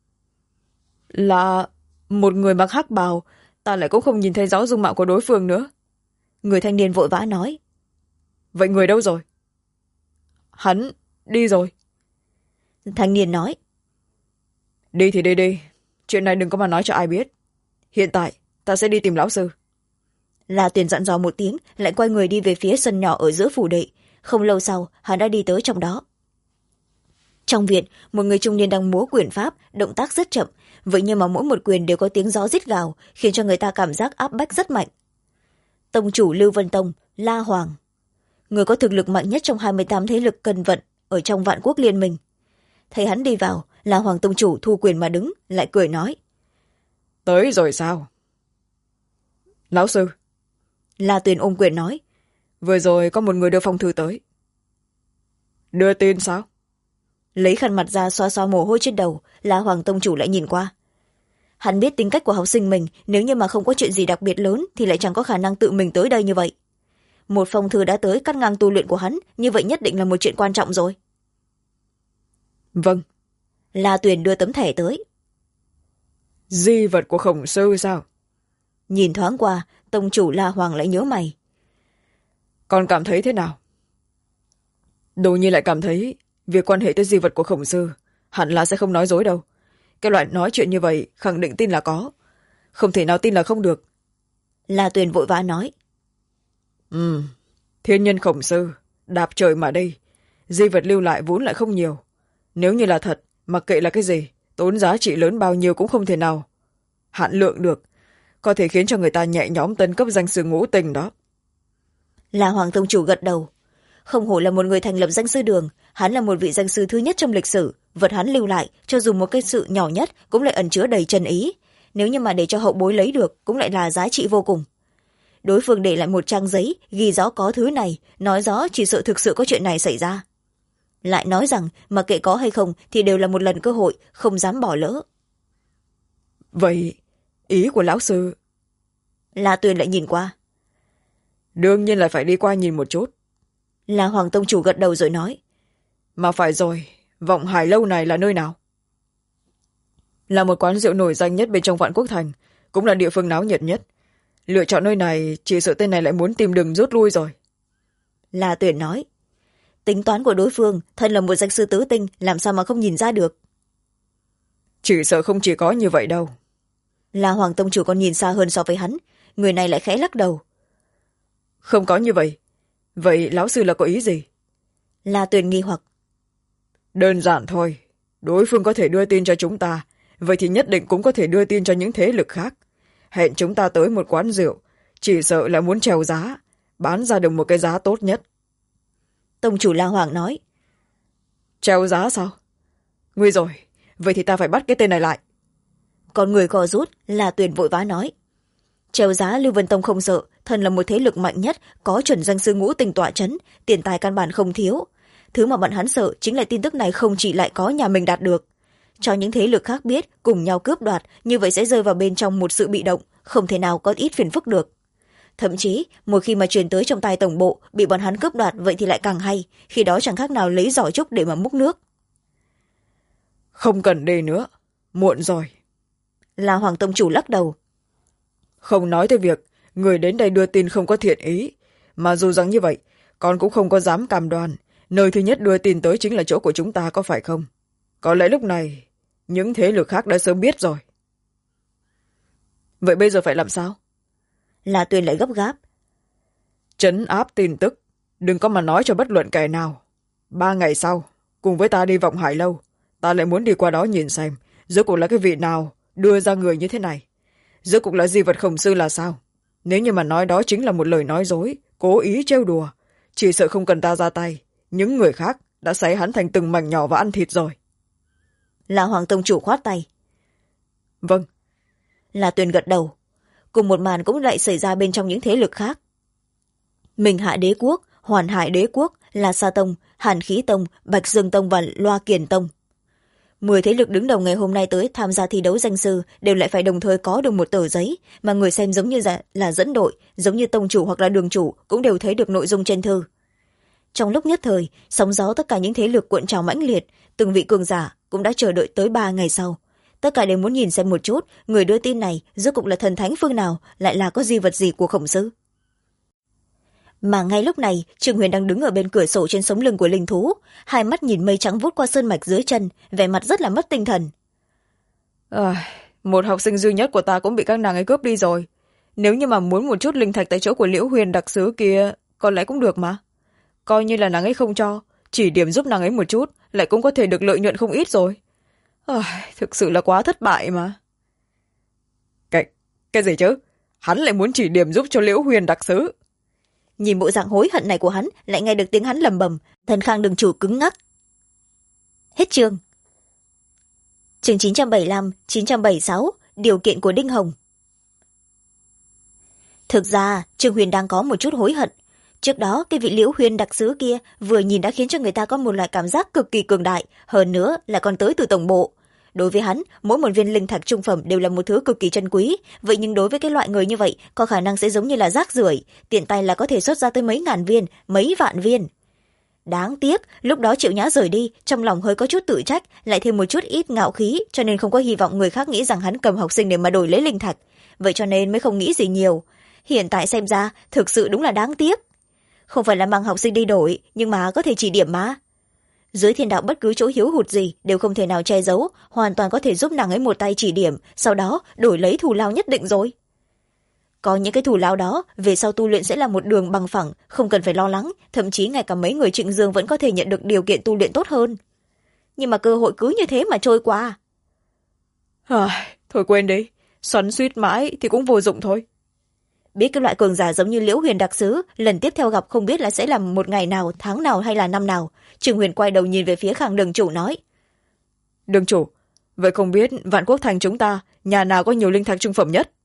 Là một người mặc hắc bào, ta lại cũng không nhìn thấy rõ dung mạo của đối phương nữa. Người thanh niên vội vã nói. Vậy người đâu rồi? Hắn đi rồi. Thanh niên nói. Đi thì đi, chuyện này đừng có mà nói cho ai biết. Hiện tại ta sẽ đi tìm lão sư. La Tuyền dặn dò một tiếng, lại quay người đi về phía sân nhỏ ở giữa phủ đệ. Không lâu sau, hắn đã đi tới trong đó. Trong viện, một người trung niên đang múa quyền pháp, động tác rất chậm, vậy nhưng mà mỗi một quyền đều có tiếng gió rít gào, khiến cho người ta cảm giác áp bách rất mạnh. Tông chủ Lưu Vân Tông, La Hoàng, người có thực lực mạnh nhất trong 28 thế lực cân vận ở trong Vạn Quốc Liên minh. Thấy hắn đi vào, La Hoàng tông chủ thu quyền mà đứng, lại cười nói. Tới rồi sao? Lão sư. La Tuyền ôm quyền nói. Vừa rồi có một người đưa phong thư tới. Đưa tin sao? Lấy khăn mặt ra xoa xoa mồ hôi trên đầu, La Hoàng tông chủ lại nhìn qua. Hắn biết tính cách của học sinh mình, nếu như mà không có chuyện gì đặc biệt lớn thì lại chẳng có khả năng tự mình tới đây như vậy. Một phong thư đã tới cắt ngang tu luyện của hắn, như vậy nhất định là một chuyện quan trọng rồi. Vâng. La Tuyền đưa tấm thẻ tới. Di vật của Khổng sư sao? Nhìn thoáng qua, tông chủ La Hoàng lại nhớ mày. Con cảm thấy thế nào? Đồ Nhi lại cảm thấy việc quan hệ tới di vật của Khổng sư hẳn là sẽ không nói dối đâu. Cái loại nói chuyện như vậy khẳng định tin là có, không thể nào tin là không được. La Tuyền vội vã nói. Thiên nhân Khổng sư đạp trời mà đi, di vật lưu lại vốn lại không nhiều. Nếu như là thật, mặc kệ là cái gì, tốn giá trị lớn bao nhiêu cũng không thể nào hạn lượng được, có thể khiến cho người ta nhẹ nhõm tấn cấp danh sư ngũ tinh đó. La Hoàng tông chủ gật đầu. Không hổ là một người thành lập danh sư đường, hắn là một vị danh sư thứ nhất trong lịch sử, vật hắn lưu lại cho dù một cái sự nhỏ nhất cũng lại ẩn chứa đầy chân ý, nếu như mà để cho hậu bối lấy được cũng lại là giá trị vô cùng. Đối phương để lại một trang giấy ghi rõ có thứ này, nói rõ chỉ sợ thực sự có chuyện này xảy ra, lại nói rằng mà kệ có hay không thì đều là một lần cơ hội, không dám bỏ lỡ. Vậy ý của lão sư? La Tuyền lại nhìn qua. Đương nhiên là phải đi qua nhìn một chút. La Hoàng tông chủ gật đầu rồi nói. Mà phải rồi, Vọng Hải lâu này là nơi nào? Là một quán rượu nổi danh nhất bên trong Vạn Quốc thành, cũng là địa phương náo nhiệt nhất. Lựa chọn nơi này, chỉ sợ tên này lại muốn tìm đường rút lui rồi. La Tuyền nói. Tính toán của đối phương, thân là một danh sư tứ tinh, làm sao mà không nhìn ra được. chỉ sợ không chỉ có như vậy đâu. Là Hoàng tông chủ còn nhìn xa hơn so với hắn, người này lại khẽ lắc đầu. Không có như vậy. Vậy lão sư là có ý gì? La Tuyền nghi hoặc. Đơn giản thôi. Đối phương có thể đưa tin cho chúng ta, vậy thì nhất định cũng có thể đưa tin cho những thế lực khác. Hẹn chúng ta tới một quán rượu, chỉ sợ là muốn trèo giá, bán ra được một cái giá tốt nhất. Tông chủ La Hoàng nói. Trèo giá sao? Nguy rồi, vậy thì ta phải bắt cái tên này lại. Còn người co rút, La Tuyền vội vã nói. Trèo giá Lưu Vân Tông không sợ, thần là một thế lực mạnh nhất, có chuẩn danh sư ngũ tinh tọa chấn, tiền tài căn bản không thiếu. Thứ mà bọn hắn sợ chính là tin tức này không chỉ lại có nhà mình đạt được. Cho những thế lực khác biết, cùng nhau cướp đoạt, như vậy sẽ rơi vào bên trong một sự bị động, không thể nào có ít phiền phức được. Thậm chí, một khi mà truyền tới trong tay tổng bộ, bị bọn hắn cướp đoạt vậy thì lại càng hay, khi đó chẳng khác nào lấy giỏ trúc để mà múc nước. Không cần đi nữa, muộn rồi. Là Hoàng tông chủ lắc đầu. Không nói tới việc người đến đây đưa tin không có thiện ý, mà dù rằng như vậy, con cũng không có dám cam đoan nơi thứ nhất đưa tin tới chính là chỗ của chúng ta, có phải không? Có lẽ lúc này những thế lực khác đã sớm biết rồi. Vậy bây giờ phải làm sao? La Tuyền lại gấp gáp. Trấn áp tin tức, đừng có mà nói cho bất luận kẻ nào. 3 ngày sau, cùng với ta đi Vọng Hải Lâu, ta lại muốn đi qua đó nhìn xem rốt cuộc là cái vị nào đưa ra người như thế này. Rốt cuộc là Di Vật Khổng Sư là sao? Nếu như mà nói đó chính là một lời nói dối, cố ý trêu đùa, chỉ sợ không cần ta ra tay, những người khác đã xé hắn thành từng mảnh nhỏ và ăn thịt rồi. Là Hoàng tông chủ khoát tay. Vâng. La Tuyền gật đầu. Cùng một màn cũng lại xảy ra bên trong những thế lực khác. Minh Hạ Đế Quốc, Hoàn Hải Đế Quốc, La Sa Tông, Hàn Khí Tông, Bạch Dương Tông và Loa Kiền Tông. 10 thế lực đứng đầu ngày hôm nay tới tham gia thi đấu danh sư đều lại phải đồng thời có được một tờ giấy mà người xem giống như là dẫn đội, giống như tông chủ hoặc là đường chủ cũng đều thấy được nội dung trên thư. Trong lúc nhất thời, sóng gió tất cả những thế lực cuộn trào mãnh liệt, từng vị cường giả cũng đã chờ đợi tới 3 ngày sau. Tất cả đều muốn nhìn xem một chút người đưa tin này rốt cuộc là thần thánh phương nào, lại là có di vật gì của Khổng Sư. Mà ngay lúc này, Trương Huyền đang đứng ở bên cửa sổ trên sống lưng của linh thú, hai mắt nhìn mây trắng vút qua sơn mạch dưới chân, vẻ mặt rất là mất tinh thần. Một học sinh duy nhất của ta cũng bị các nàng ấy cướp đi rồi. Nếu như mà muốn một chút linh thạch tại chỗ của Liễu Huyền đặc sứ kia, có lẽ cũng được mà. Coi như là nàng ấy không cho, chỉ điểm giúp nàng ấy một chút, lại cũng có thể được lợi nhuận không ít rồi. Thực sự là quá thất bại mà. Cái gì chứ? Hắn lại muốn chỉ điểm giúp cho Liễu Huyền đặc sứ. Nhìn bộ dạng hối hận này của hắn, lại nghe được tiếng hắn lầm bầm, thần Khang đường chủ cứng ngắc. Hết chương. Chương 975, 976, điều kiện của Đinh Hồng. Thực ra, Trương Huyền đang có một chút hối hận. Trước đó, cái vị Liễu Huyền đặc sứ kia vừa nhìn đã khiến cho người ta có một loại cảm giác cực kỳ cường đại, hơn nữa là còn tới từ tổng bộ. Đối với hắn, mỗi một viên linh thạch trung phẩm đều là một thứ cực kỳ chân quý, vậy nhưng đối với cái loại người như vậy, có khả năng sẽ giống như là rác rưởi, tiện tay là có thể xuất ra tới mấy ngàn viên, mấy vạn viên. Đáng tiếc, lúc đó Triệu Nhã rời đi, trong lòng hơi có chút tự trách, lại thêm một chút ít ngạo khí, cho nên không có hy vọng người khác nghĩ rằng hắn cầm học sinh để mà đổi lấy linh thạch. Vậy cho nên mới không nghĩ gì nhiều. Hiện tại xem ra, thực sự đúng là đáng tiếc. Không phải là mang học sinh đi đổi, nhưng mà có thể chỉ điểm mà. Dưới thiên đạo bất cứ chỗ hiếu hụt gì đều không thể nào che giấu, hoàn toàn có thể giúp nàng ấy một tay chỉ điểm, sau đó đổi lấy thù lao nhất định rồi. Có những cái thù lao đó, về sau tu luyện sẽ là một đường bằng phẳng, không cần phải lo lắng, thậm chí ngay cả mấy người Trịnh Dương vẫn có thể nhận được điều kiện tu luyện tốt hơn. Nhưng mà cơ hội cứ như thế mà trôi qua. Thôi quên đi, xoắn suýt mãi thì cũng vô dụng thôi. Biết cái loại cường giả giống như Liễu Huyền đặc sứ, lần tiếp theo gặp không biết là sẽ là một ngày nào, tháng nào hay là năm nào. Trương Huyền quay đầu nhìn về phía Khang đường chủ nói. Đường chủ, vậy không biết Vạn Quốc Thành chúng ta, nhà nào có nhiều linh thạch trung phẩm nhất?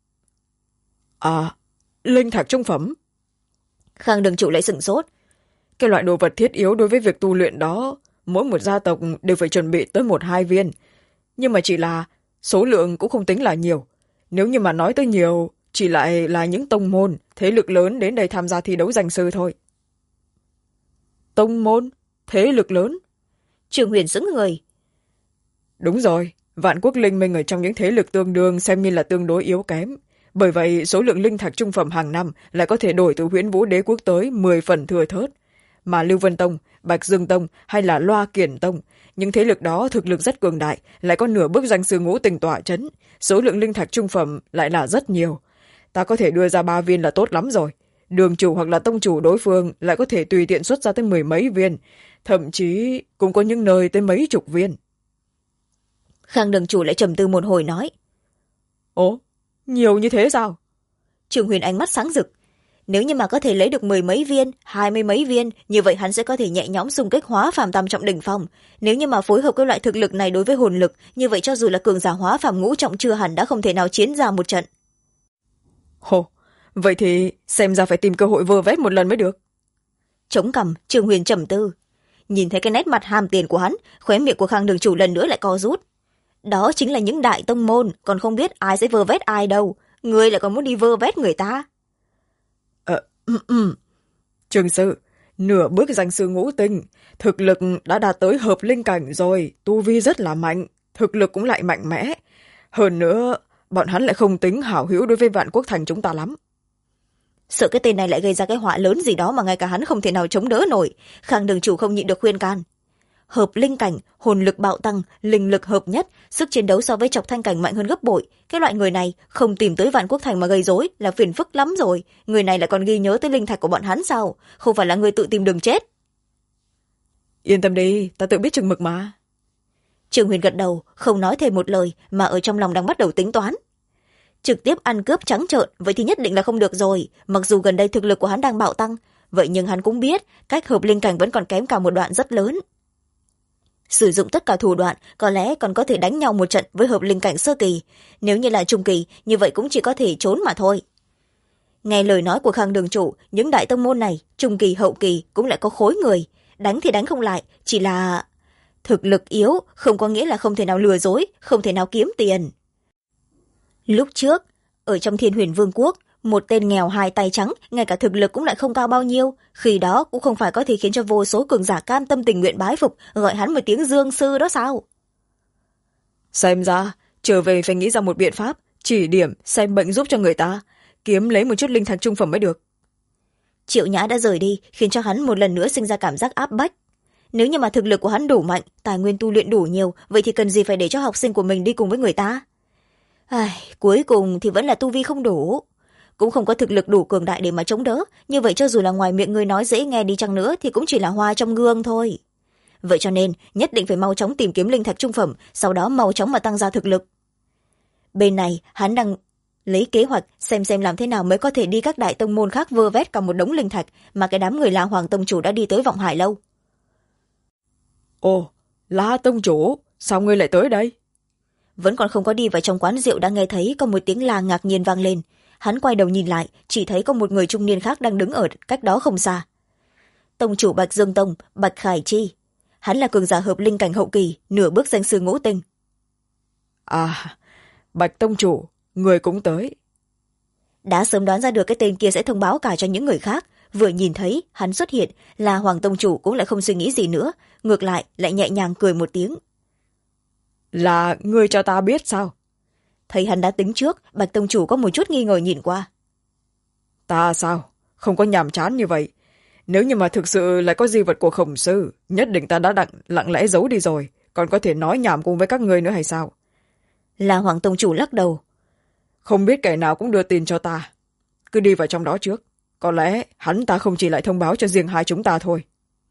Linh thạch trung phẩm? Khang đường chủ lại sửng sốt. Cái loại đồ vật thiết yếu đối với việc tu luyện đó, mỗi một gia tộc đều phải chuẩn bị tới 1-2 viên. Nhưng mà chỉ là số lượng cũng không tính là nhiều. Nếu như mà nói tới nhiều, chỉ lại là những tông môn, thế lực lớn đến đây tham gia thi đấu danh sư thôi. Tông môn, thế lực lớn? Trương Huyền sững người. Đúng rồi, Vạn Quốc Linh Minh ở trong những thế lực tương đương xem như là tương đối yếu kém. Bởi vậy, số lượng linh thạch trung phẩm hàng năm lại có thể đổi từ Huyễn Vũ Đế Quốc tới 10 phần thừa thớt. Mà Lưu Vân Tông, Bạch Dương Tông hay là Loa Kiển Tông, những thế lực đó thực lực rất cường đại, lại có nửa bức danh sư ngũ tình tỏa chấn, số lượng linh thạch trung phẩm lại là rất nhiều. Ta có thể đưa ra 3 viên là tốt lắm rồi. Đường chủ hoặc là tông chủ đối phương lại có thể tùy tiện xuất ra tới 10 mấy viên, thậm chí cũng có những nơi tới mấy chục viên. Khang đường chủ lại trầm tư một hồi nói. Ồ, nhiều như thế sao? Trường Huyền ánh mắt sáng rực. Nếu như mà có thể lấy được 10 mấy viên, 20 mấy viên, như vậy hắn sẽ có thể nhẹ nhõm xung kích hóa phàm tam trọng đỉnh phong. Nếu như mà phối hợp cái loại thực lực này đối với hồn lực, như vậy cho dù là cường giả hóa phàm ngũ trọng chưa hẳn đã không thể nào chiến ra một trận. Hồ, vậy thì xem ra phải tìm cơ hội vơ vét một lần mới được. Chống cằm, Trường Huyền trầm tư. Nhìn thấy cái nét mặt ham tiền của hắn, khóe miệng của Khang đường chủ lần nữa lại co rút. Đó chính là những đại tông môn, còn không biết ai sẽ vơ vét ai đâu. Ngươi lại còn muốn đi vơ vét người ta. Trường sự, nửa bước danh sư ngũ tinh, thực lực đã đạt tới hợp linh cảnh rồi, tu vi rất là mạnh, thực lực cũng lại mạnh mẽ. Hơn nữa, bọn hắn lại không tính hảo hữu đối với Vạn Quốc Thành chúng ta lắm. Sợ cái tên này lại gây ra cái họa lớn gì đó mà ngay cả hắn không thể nào chống đỡ nổi. Khang đường chủ không nhịn được khuyên can. Hợp linh cảnh, hồn lực bạo tăng, linh lực hợp nhất, sức chiến đấu so với Trọc Thanh cảnh mạnh hơn gấp bội. Cái loại người này không tìm tới Vạn Quốc Thành mà gây rối là phiền phức lắm rồi. Người này lại còn ghi nhớ tới linh thạch của bọn hắn sao? Không phải là người tự tìm đường chết. Yên tâm đi, ta tự biết chừng mực mà. Trường Huyền gật đầu, không nói thêm một lời mà ở trong lòng đang bắt đầu tính toán. Trực tiếp ăn cướp trắng trợn, vậy thì nhất định là không được rồi. Mặc dù gần đây thực lực của hắn đang bạo tăng, vậy nhưng hắn cũng biết cách hợp linh cảnh vẫn còn kém cả một đoạn rất lớn. Sử dụng tất cả thủ đoạn, có lẽ còn có thể đánh nhau một trận với hợp linh cảnh sơ kỳ. Nếu như là trung kỳ, như vậy cũng chỉ có thể trốn mà thôi. Nghe lời nói của Khang đường chủ, những đại tông môn này, trung kỳ hậu kỳ cũng lại có khối người. Đánh thì đánh không lại, chỉ là thực lực yếu không có nghĩa là không thể nào lừa dối, không thể nào kiếm tiền. Lúc trước, ở trong Thiên Huyền Vương quốc, một tên nghèo hai tay trắng, ngay cả thực lực cũng lại không cao bao nhiêu, khi đó cũng không phải có thể khiến cho vô số cường giả cam tâm tình nguyện bái phục, gọi hắn một tiếng Dương sư đó sao? Xem ra, trở về phải nghĩ ra một biện pháp, chỉ điểm, xem bệnh giúp cho người ta, kiếm lấy một chút linh thạch trung phẩm mới được. Triệu Nhã đã rời đi, khiến cho hắn một lần nữa sinh ra cảm giác áp bách. Nếu như mà thực lực của hắn đủ mạnh, tài nguyên tu luyện đủ nhiều, vậy thì cần gì phải để cho học sinh của mình đi cùng với người ta? Cuối cùng thì vẫn là tu vi không đủ. Cũng không có thực lực đủ cường đại để mà chống đỡ, như vậy cho dù là ngoài miệng người nói dễ nghe đi chăng nữa thì cũng chỉ là hoa trong gương thôi. Vậy cho nên, nhất định phải mau chóng tìm kiếm linh thạch trung phẩm, sau đó mau chóng mà tăng ra thực lực. Bên này, hắn đang lấy kế hoạch xem làm thế nào mới có thể đi các đại tông môn khác vơ vét cả một đống linh thạch mà cái đám người La Hoàng tông chủ đã đi tới Vọng Hải lâu. Ồ, La tông chủ, sao ngươi lại tới đây? Vẫn còn không có đi vào trong quán rượu đã nghe thấy có một tiếng la ngạc nhiên vang lên. Hắn quay đầu nhìn lại, chỉ thấy có một người trung niên khác đang đứng ở cách đó không xa. Tông chủ Bạch Dương Tông, Bạch Khải Chi. Hắn là cường giả hợp linh cảnh hậu kỳ, nửa bước danh sư ngũ tinh. À, Bạch tông chủ, người cũng tới. Đã sớm đoán ra được cái tên kia sẽ thông báo cả cho những người khác. Vừa nhìn thấy hắn xuất hiện, là Hoàng tông chủ cũng lại không suy nghĩ gì nữa, ngược lại nhẹ nhàng cười một tiếng. Là ngươi cho ta biết sao? Thấy hắn đã tính trước, Bạch tông chủ có một chút nghi ngờ nhìn qua. Ta sao? Không có nhàm chán như vậy. Nếu như mà thực sự lại có di vật của Khổng sư, nhất định ta đã lặng lẽ giấu đi rồi, còn có thể nói nhảm cùng với các ngươi nữa hay sao? Là Hoàng tông chủ lắc đầu. Không biết kẻ nào cũng đưa tin cho ta. Cứ đi vào trong đó trước. Có lẽ hắn ta không chỉ lại thông báo cho riêng hai chúng ta thôi.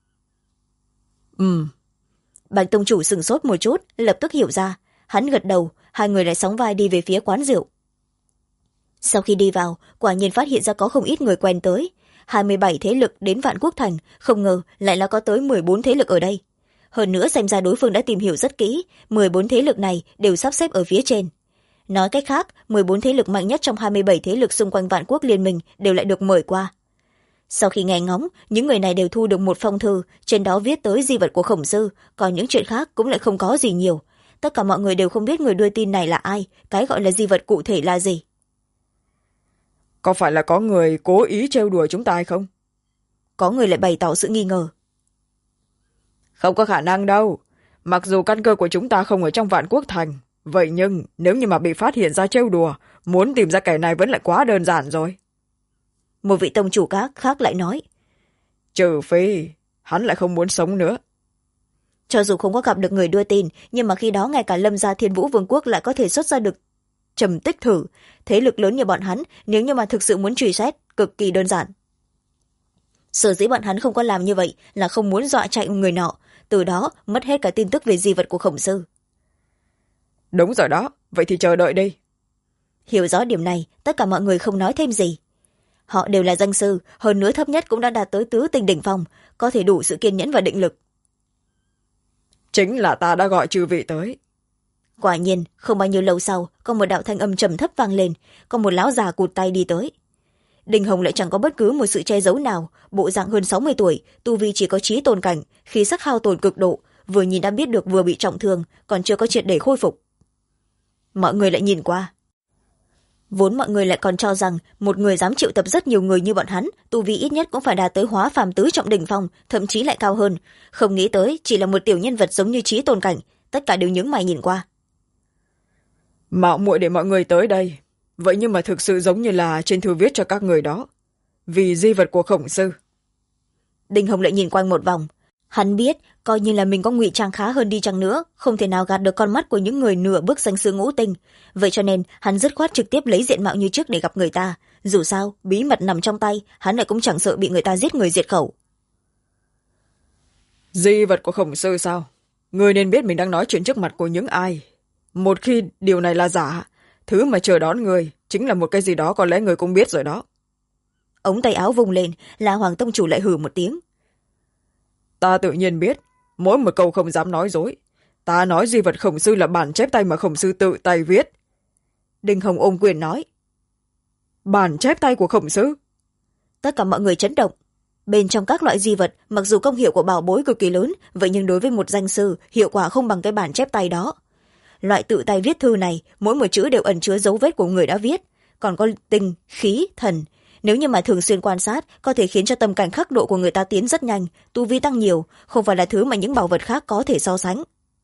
Bạch tông chủ sửng sốt một chút, lập tức hiểu ra. Hắn gật đầu, hai người lại sóng vai đi về phía quán rượu. Sau khi đi vào, quả nhiên phát hiện ra có không ít người quen tới. 27 thế lực đến Vạn Quốc Thành, không ngờ lại là có tới 14 thế lực ở đây. Hơn nữa xem ra đối phương đã tìm hiểu rất kỹ, 14 thế lực này đều sắp xếp ở phía trên. Nói cách khác, 14 thế lực mạnh nhất trong 27 thế lực xung quanh Vạn Quốc Liên Minh đều lại được mời qua. Sau khi nghe ngóng, những người này đều thu được một phong thư, trên đó viết tới di vật của Khổng sư, còn những chuyện khác cũng lại không có gì nhiều. Tất cả mọi người đều không biết người đưa tin này là ai, cái gọi là di vật cụ thể là gì. Có phải là có người cố ý trêu đùa chúng ta hay không? Có người lại bày tỏ sự nghi ngờ. Không có khả năng đâu. Mặc dù căn cơ của chúng ta không ở trong Vạn Quốc Thành, vậy nhưng nếu như mà bị phát hiện ra trêu đùa, muốn tìm ra kẻ này vẫn lại quá đơn giản rồi. Một vị tông chủ khác lại nói. Trừ phi, hắn lại không muốn sống nữa. cho dù không có gặp được người đưa tin, nhưng mà khi đó ngay cả Lâm gia Thiên Vũ Vương quốc lại có thể xuất ra được trầm tích thử. Thế lực lớn như bọn hắn, nếu như mà thực sự muốn truy xét, cực kỳ đơn giản. Sở dĩ bọn hắn không có làm như vậy là không muốn dọa chạy người nọ, từ đó mất hết cả tin tức về di vật của Khổng Sư. Đúng rồi đó, vậy thì chờ đợi đi. Hiểu rõ điểm này, tất cả mọi người không nói thêm gì. Họ đều là danh sư, hơn nữa thấp nhất cũng đã đạt tới tứ tinh đỉnh phong, có thể đủ sự kiên nhẫn và định lực. Chính là ta đã gọi chư vị tới. Quả nhiên, không bao nhiêu lâu sau, có một đạo thanh âm trầm thấp vang lên, có một lão già cụt tay đi tới. Đinh Hồng lại chẳng có bất cứ một sự che giấu nào, bộ dạng hơn 60 tuổi, tu vi chỉ có trí tôn cảnh, khí sắc hao tổn cực độ, vừa nhìn đã biết được vừa bị trọng thương, còn chưa có triệt để khôi phục. Mọi người lại nhìn qua. Vốn mọi người lại còn cho rằng một người dám triệu tập rất nhiều người như bọn hắn, tu vi ít nhất cũng phải đạt tới hóa phàm tứ trọng đỉnh phong, thậm chí lại cao hơn. Không nghĩ tới chỉ là một tiểu nhân vật giống như trí tôn cảnh, tất cả đều nhướng mày nhìn qua. Mạo muội để mọi người tới đây, vậy nhưng mà thực sự giống như là trên thư viết cho các người đó, vì di vật của Khổng Sư. Đinh Hồng lại nhìn quanh một vòng. Hắn biết, coi như là mình có ngụy trang khá hơn đi chăng nữa, không thể nào gạt được con mắt của những người nửa bước danh sư ngũ tinh. Vậy cho nên, hắn dứt khoát trực tiếp lấy diện mạo như trước để gặp người ta. Dù sao, bí mật nằm trong tay, hắn lại cũng chẳng sợ bị người ta giết người diệt khẩu. Di vật của Khổng Sư sao? Người nên biết mình đang nói chuyện trước mặt của những ai. Một khi điều này là giả, thứ mà chờ đón người chính là một cái gì đó có lẽ người cũng biết rồi đó. Ống tay áo vung lên, là Hoàng Tông Chủ lại hừ một tiếng. Ta tự nhiên biết, mỗi một câu không dám nói dối. Ta nói di vật Khổng Sư là bản chép tay mà Khổng Sư tự tay viết. Đinh Hồng ôm quyền nói. Bản chép tay của Khổng Sư? Tất cả mọi người chấn động. Bên trong các loại di vật, mặc dù công hiệu của bảo bối cực kỳ lớn, vậy nhưng đối với một danh sư, hiệu quả không bằng cái bản chép tay đó. Loại tự tay viết thư này, mỗi một chữ đều ẩn chứa dấu vết của người đã viết, còn có tinh, khí, thần. Nếu như mà thường xuyên quan sát, có thể khiến cho tâm cảnh khắc độ của người ta tiến rất nhanh, tu vi tăng nhiều, không phải là thứ mà những bảo vật khác có thể so sánh.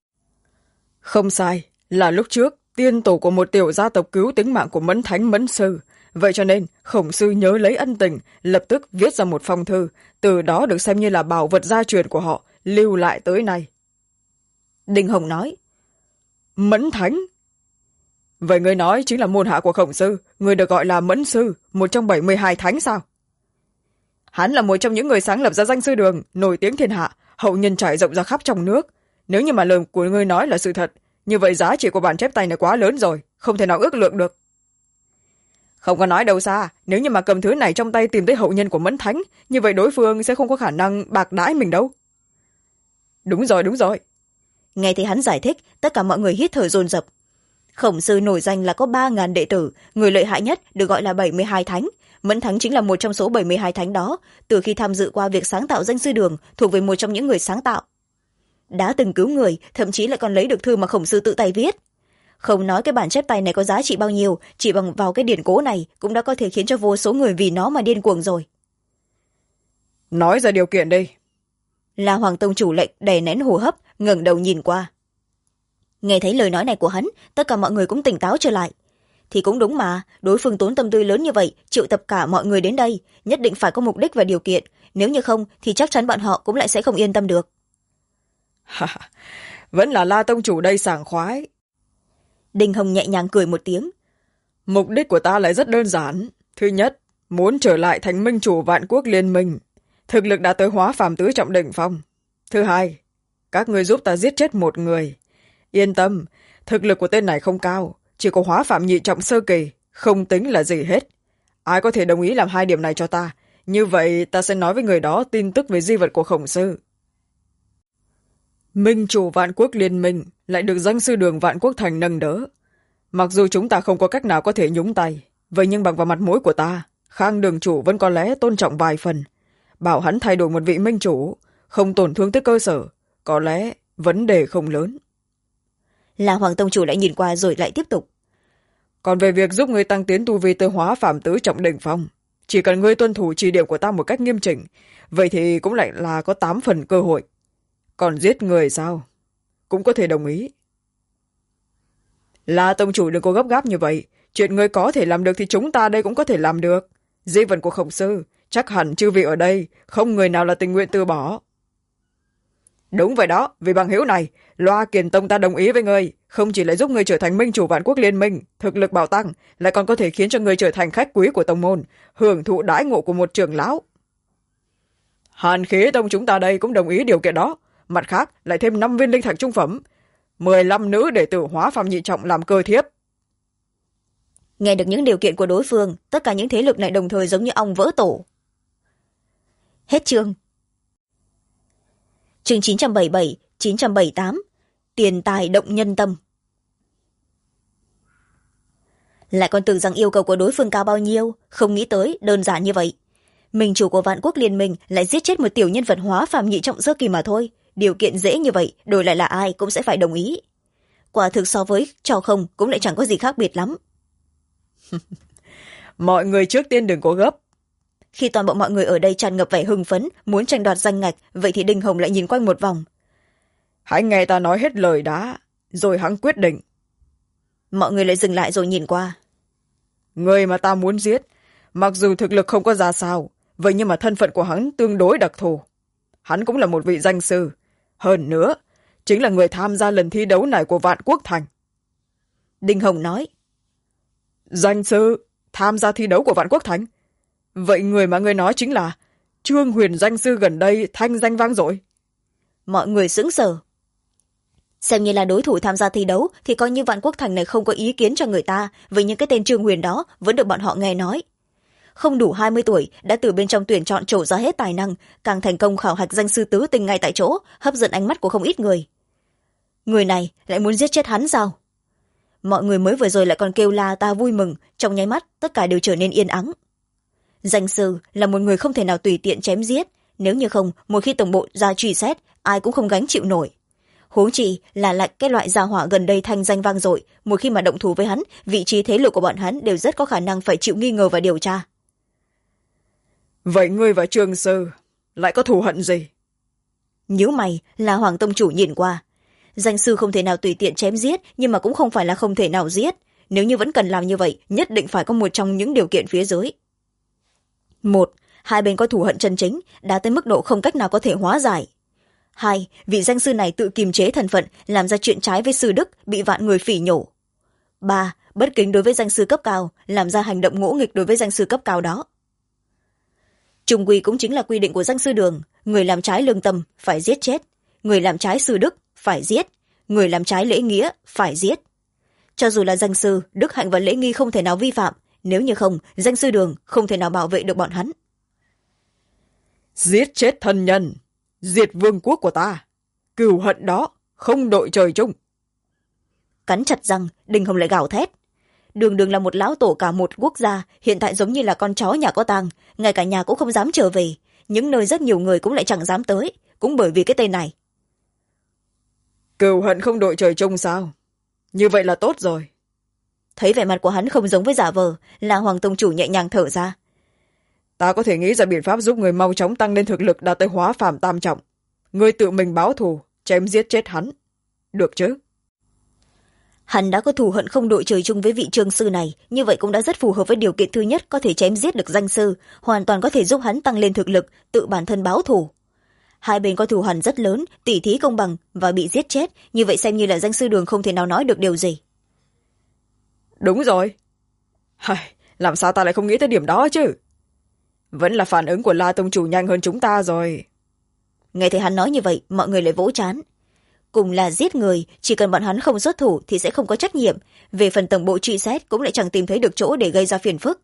Không sai, là lúc trước, tiên tổ của một tiểu gia tộc cứu tính mạng của Mẫn Thánh Mẫn Sư. Vậy cho nên, Khổng Sư nhớ lấy ân tình, lập tức viết ra một phong thư, từ đó được xem như là bảo vật gia truyền của họ, lưu lại tới nay. Đinh Hồng nói. Mẫn Thánh? Vậy người nói chính là môn hạ của Khổng Sư, người được gọi là Mẫn Sư, một trong 72 thánh sao? Hắn là một trong những người sáng lập ra danh sư đường, nổi tiếng thiên hạ, hậu nhân trải rộng ra khắp trong nước. Nếu như mà lời của người nói là sự thật, như vậy giá trị của bản chép tay này quá lớn rồi, không thể nào ước lượng được. Không có nói đâu xa, nếu như mà cầm thứ này trong tay tìm tới hậu nhân của Mẫn Thánh, như vậy đối phương sẽ không có khả năng bạc đãi mình đâu. Đúng rồi, đúng rồi. Nghe thấy hắn giải thích, tất cả mọi người hít thở dồn dập. Khổng Sư nổi danh là có 3.000 đệ tử, người lợi hại nhất được gọi là 72 thánh. Mẫn Thánh chính là một trong số 72 thánh đó, từ khi tham dự qua việc sáng tạo danh sư đường, thuộc về một trong những người sáng tạo. Đã từng cứu người, thậm chí lại còn lấy được thư mà Khổng Sư tự tay viết. Không nói cái bản chép tay này có giá trị bao nhiêu, chỉ bằng vào cái điển cố này cũng đã có thể khiến cho vô số người vì nó mà điên cuồng rồi. Nói ra điều kiện đi. La Hoàng Tông Chủ lệnh đè nén hô hấp, ngẩng đầu nhìn qua. Nghe thấy lời nói này của hắn, tất cả mọi người cũng tỉnh táo trở lại. Thì cũng đúng mà, đối phương tốn tâm tư lớn như vậy, triệu tập cả mọi người đến đây, nhất định phải có mục đích và điều kiện, nếu như không thì chắc chắn bọn họ cũng lại sẽ không yên tâm được. Vẫn là La Tông Chủ đây sảng khoái. Đinh Hồng nhẹ nhàng cười một tiếng. Mục đích của ta lại rất đơn giản. Thứ nhất, muốn trở lại thành minh chủ vạn quốc liên minh, thực lực đã tới hóa phàm tứ trọng đỉnh phong. Thứ hai, các người giúp ta giết chết một người. Yên tâm, thực lực của tên này không cao, chỉ có hóa phàm nhị trọng sơ kỳ, không tính là gì hết. Ai có thể đồng ý làm hai điểm này cho ta, như vậy ta sẽ nói với người đó tin tức về di vật của Khổng Sư. Minh chủ vạn quốc liên minh lại được danh sư đường vạn quốc thành nâng đỡ. Mặc dù chúng ta không có cách nào có thể nhúng tay, vậy nhưng bằng vào mặt mũi của ta, Khang đường chủ vẫn có lẽ tôn trọng vài phần. Bảo hắn thay đổi một vị minh chủ, không tổn thương tới cơ sở, có lẽ vấn đề không lớn. Là Hoàng Tông Chủ lại nhìn qua rồi lại tiếp tục. Còn về việc giúp ngươi tăng tiến tu vi tới hóa phàm tứ trọng đỉnh phong, chỉ cần ngươi tuân thủ chỉ điểm của ta một cách nghiêm chỉnh, vậy thì cũng lại là có 8 phần cơ hội. Còn giết người sao? Cũng có thể đồng ý. La Tông Chủ đừng có gấp gáp như vậy. Chuyện ngươi có thể làm được thì chúng ta đây cũng có thể làm được. Di vật của Khổng Sư, chắc hẳn chư vị ở đây không người nào là tình nguyện từ bỏ. Đúng vậy đó, vì bằng hữu này, Loa Kiền Tông ta đồng ý với ngươi, không chỉ lại giúp ngươi trở thành minh chủ vạn quốc liên minh, thực lực bạo tăng, lại còn có thể khiến cho ngươi trở thành khách quý của tông môn, hưởng thụ đãi ngộ của một trưởng lão. Hàn Khí Tông chúng ta đây cũng đồng ý điều kiện đó, mặt khác lại thêm 5 viên linh thạch trung phẩm, 15 nữ đệ tử hóa phàm nhị trọng làm cơ thiếp. Nghe được những điều kiện của đối phương, tất cả những thế lực này đồng thời giống như ong vỡ tổ. Hết chương. Chương 977, 978. Tiền tài động nhân tâm. Lại còn tưởng rằng yêu cầu của đối phương cao bao nhiêu, không nghĩ tới đơn giản như vậy. Minh chủ của vạn quốc liên minh lại giết chết một tiểu nhân vật hóa phàm nhị trọng sơ kỳ mà thôi. Điều kiện dễ như vậy, đổi lại là ai cũng sẽ phải đồng ý. Quả thực so với cho không cũng lại chẳng có gì khác biệt lắm. Mọi người trước tiên đừng có gấp. Khi toàn bộ mọi người ở đây tràn ngập vẻ hưng phấn, muốn tranh đoạt danh ngạch, vậy thì Đinh Hồng lại nhìn quanh một vòng. Hãy nghe ta nói hết lời đã, rồi hắn quyết định. Mọi người lại dừng lại rồi nhìn qua. Người mà ta muốn giết, mặc dù thực lực không có ra sao, vậy nhưng mà thân phận của hắn tương đối đặc thù. Hắn cũng là một vị danh sư. Hơn nữa, chính là người tham gia lần thi đấu này của Vạn Quốc Thành. Đinh Hồng nói. Danh sư tham gia thi đấu của Vạn Quốc Thành? Vậy người mà ngươi nói chính là Trương Huyền danh sư gần đây thanh danh vang dội. Mọi người sững sờ. Xem như là đối thủ tham gia thi đấu thì coi như Vạn Quốc Thành này không có ý kiến cho người ta, vì những cái tên Trương Huyền đó vẫn được bọn họ nghe nói. Không đủ 20 tuổi đã từ bên trong tuyển chọn trổ ra hết tài năng, càng thành công khảo hạch danh sư tứ tinh ngay tại chỗ, hấp dẫn ánh mắt của không ít người. Người này lại muốn giết chết hắn sao? Mọi người mới vừa rồi lại còn kêu la ta vui mừng, trong nháy mắt tất cả đều trở nên yên ắng. Danh sư là một người không thể nào tùy tiện chém giết, nếu như không, một khi tổng bộ ra truy xét, ai cũng không gánh chịu nổi. Huống chi là lại cái loại gia hỏa gần đây thanh danh vang dội, một khi mà động thủ với hắn, vị trí thế lực của bọn hắn đều rất có khả năng phải chịu nghi ngờ và điều tra. Vậy ngươi và Trương sư lại có thù hận gì? Nhíu mày là Hoàng tông chủ nhìn qua. Danh sư không thể nào tùy tiện chém giết, nhưng mà cũng không phải là không thể nào giết. Nếu như vẫn cần làm như vậy, nhất định phải có một trong những điều kiện phía dưới. 1. Hai bên có thù hận chân chính, đã tới mức độ không cách nào có thể hóa giải. 2. Vị danh sư này tự kiềm chế thân phận, làm ra chuyện trái với sư đức, bị vạn người phỉ nhổ. 3. Bất kính đối với danh sư cấp cao, làm ra hành động ngỗ nghịch đối với danh sư cấp cao đó. Trung quy cũng chính là quy định của danh sư đường, người làm trái lương tâm phải giết chết, người làm trái sư đức phải giết, người làm trái lễ nghĩa phải giết. Cho dù là danh sư, đức hạnh và lễ nghi không thể nào vi phạm, nếu như không, danh sư đường không thể nào bảo vệ được bọn hắn. Giết chết thân nhân, diệt vương quốc của ta, cừu hận đó không đội trời chung. Cắn chặt răng, Đinh Hồng lại gào thét. Đường đường là một lão tổ cả một quốc gia, hiện tại giống như là con chó nhà có tang, ngay cả nhà cũng không dám trở về, những nơi rất nhiều người cũng lại chẳng dám tới, cũng bởi vì cái tên này. Cừu hận không đội trời chung sao? Như vậy là tốt rồi. Thấy vẻ mặt của hắn không giống với giả vờ, là Hoàng tông chủ nhẹ nhàng thở ra. Ta có thể nghĩ ra biện pháp giúp người mau chóng tăng lên thực lực đạt tới hóa phàm tam trọng. Ngươi tự mình báo thù, chém giết chết hắn. Được chứ? Hắn đã có thù hận không đội trời chung với vị trương sư này, như vậy cũng đã rất phù hợp với điều kiện thứ nhất, có thể chém giết được danh sư, hoàn toàn có thể giúp hắn tăng lên thực lực, tự bản thân báo thù. Hai bên có thù hằn rất lớn, tỉ thí công bằng và bị giết chết, như vậy xem như là danh sư đường không thể nào nói được điều gì. Đúng rồi. Làm sao ta lại không nghĩ tới điểm đó chứ? Vẫn là phản ứng của La tông chủ nhanh hơn chúng ta rồi. Nghe thấy hắn nói như vậy, mọi người lại vỗ trán. Cùng là giết người, chỉ cần bọn hắn không xuất thủ thì sẽ không có trách nhiệm, về phần tổng bộ truy xét cũng lại chẳng tìm thấy được chỗ để gây ra phiền phức.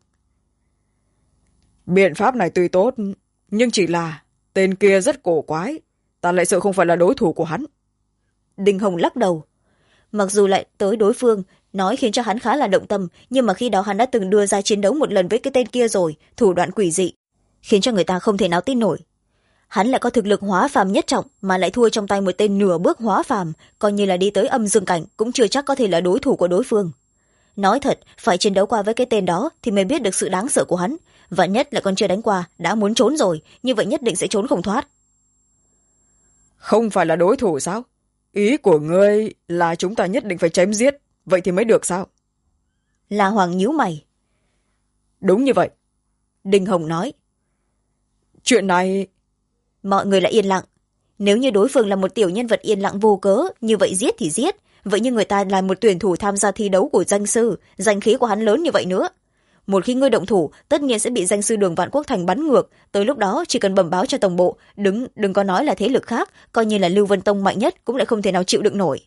Biện pháp này tuy tốt, nhưng chỉ là tên kia rất cổ quái, ta lại sợ không phải là đối thủ của hắn. Đinh Hồng lắc đầu. Mặc dù lại tới đối phương nói khiến cho hắn khá là động tâm, nhưng mà khi đó hắn đã từng đưa ra chiến đấu một lần với cái tên kia rồi, thủ đoạn quỷ dị khiến cho người ta không thể nào tin nổi. Hắn lại có thực lực hóa phàm nhất trọng mà lại thua trong tay một tên nửa bước hóa phàm, coi như là đi tới âm dương cảnh cũng chưa chắc có thể là đối thủ của đối phương. Nói thật, phải chiến đấu qua với cái tên đó thì mới biết được sự đáng sợ của hắn, và nhất là còn chưa đánh qua đã muốn trốn rồi, như vậy nhất định sẽ trốn không thoát. Không phải là đối thủ sao? Ý của ngươi là chúng ta nhất định phải chém giết, vậy thì mới được sao? La Hoàng nhíu mày. Đúng như vậy. Đinh Hồng nói. Chuyện này... Mọi người lại yên lặng. Nếu như đối phương là một tiểu nhân vật yên lặng vô cớ, như vậy giết thì giết. Vậy nhưng người ta là một tuyển thủ tham gia thi đấu của danh sư, danh khí của hắn lớn như vậy nữa. Một khi ngươi động thủ, tất nhiên sẽ bị danh sư Đường Vạn Quốc Thành bắn ngược. Tới lúc đó chỉ cần bẩm báo cho tổng bộ, đừng có nói là thế lực khác, coi như là Lưu Vân Tông mạnh nhất cũng lại không thể nào chịu đựng nổi.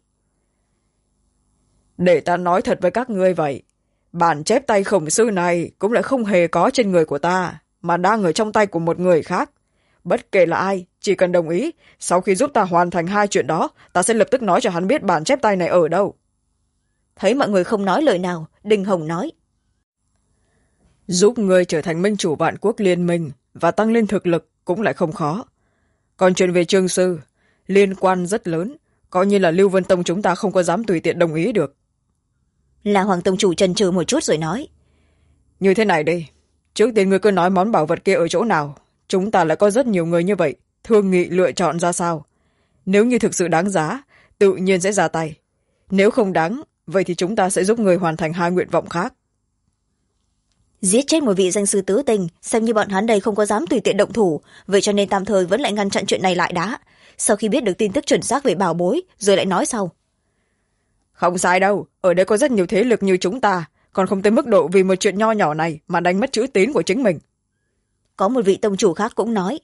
Để ta nói thật với các ngươi vậy, bản chép tay khổng sư này cũng lại không hề có trên người của ta, mà đang ở trong tay của một người khác. Bất kể là ai, chỉ cần đồng ý, sau khi giúp ta hoàn thành hai chuyện đó, ta sẽ lập tức nói cho hắn biết bản chép tay này ở đâu. Thấy mọi người không nói lời nào, Đinh Hồng nói. Giúp ngươi trở thành minh chủ Vạn Quốc Liên Minh và tăng lên thực lực cũng lại không khó. Còn chuyện về Trương sư, liên quan rất lớn, coi như là Lưu Vân Tông chúng ta không có dám tùy tiện đồng ý được. Là Hoàng Tông chủ chần chừ một chút rồi nói. Như thế này đi, trước tiên ngươi cứ nói món bảo vật kia ở chỗ nào. Chúng ta lại có rất nhiều người như vậy, thương nghị lựa chọn ra sao. Nếu như thực sự đáng giá, tự nhiên sẽ ra tay. Nếu không đáng, vậy thì chúng ta sẽ giúp người hoàn thành hai nguyện vọng khác. Giết chết một vị danh sư tứ tình, xem như bọn hắn đây không có dám tùy tiện động thủ, vậy cho nên tạm thời vẫn lại ngăn chặn chuyện này lại đã. Sau khi biết được tin tức chuẩn xác về bảo bối, rồi lại nói sau. Không sai đâu, ở đây có rất nhiều thế lực như chúng ta, còn không tới mức độ vì một chuyện nho nhỏ này mà đánh mất chữ tín của chính mình. Có một vị tông chủ khác cũng nói.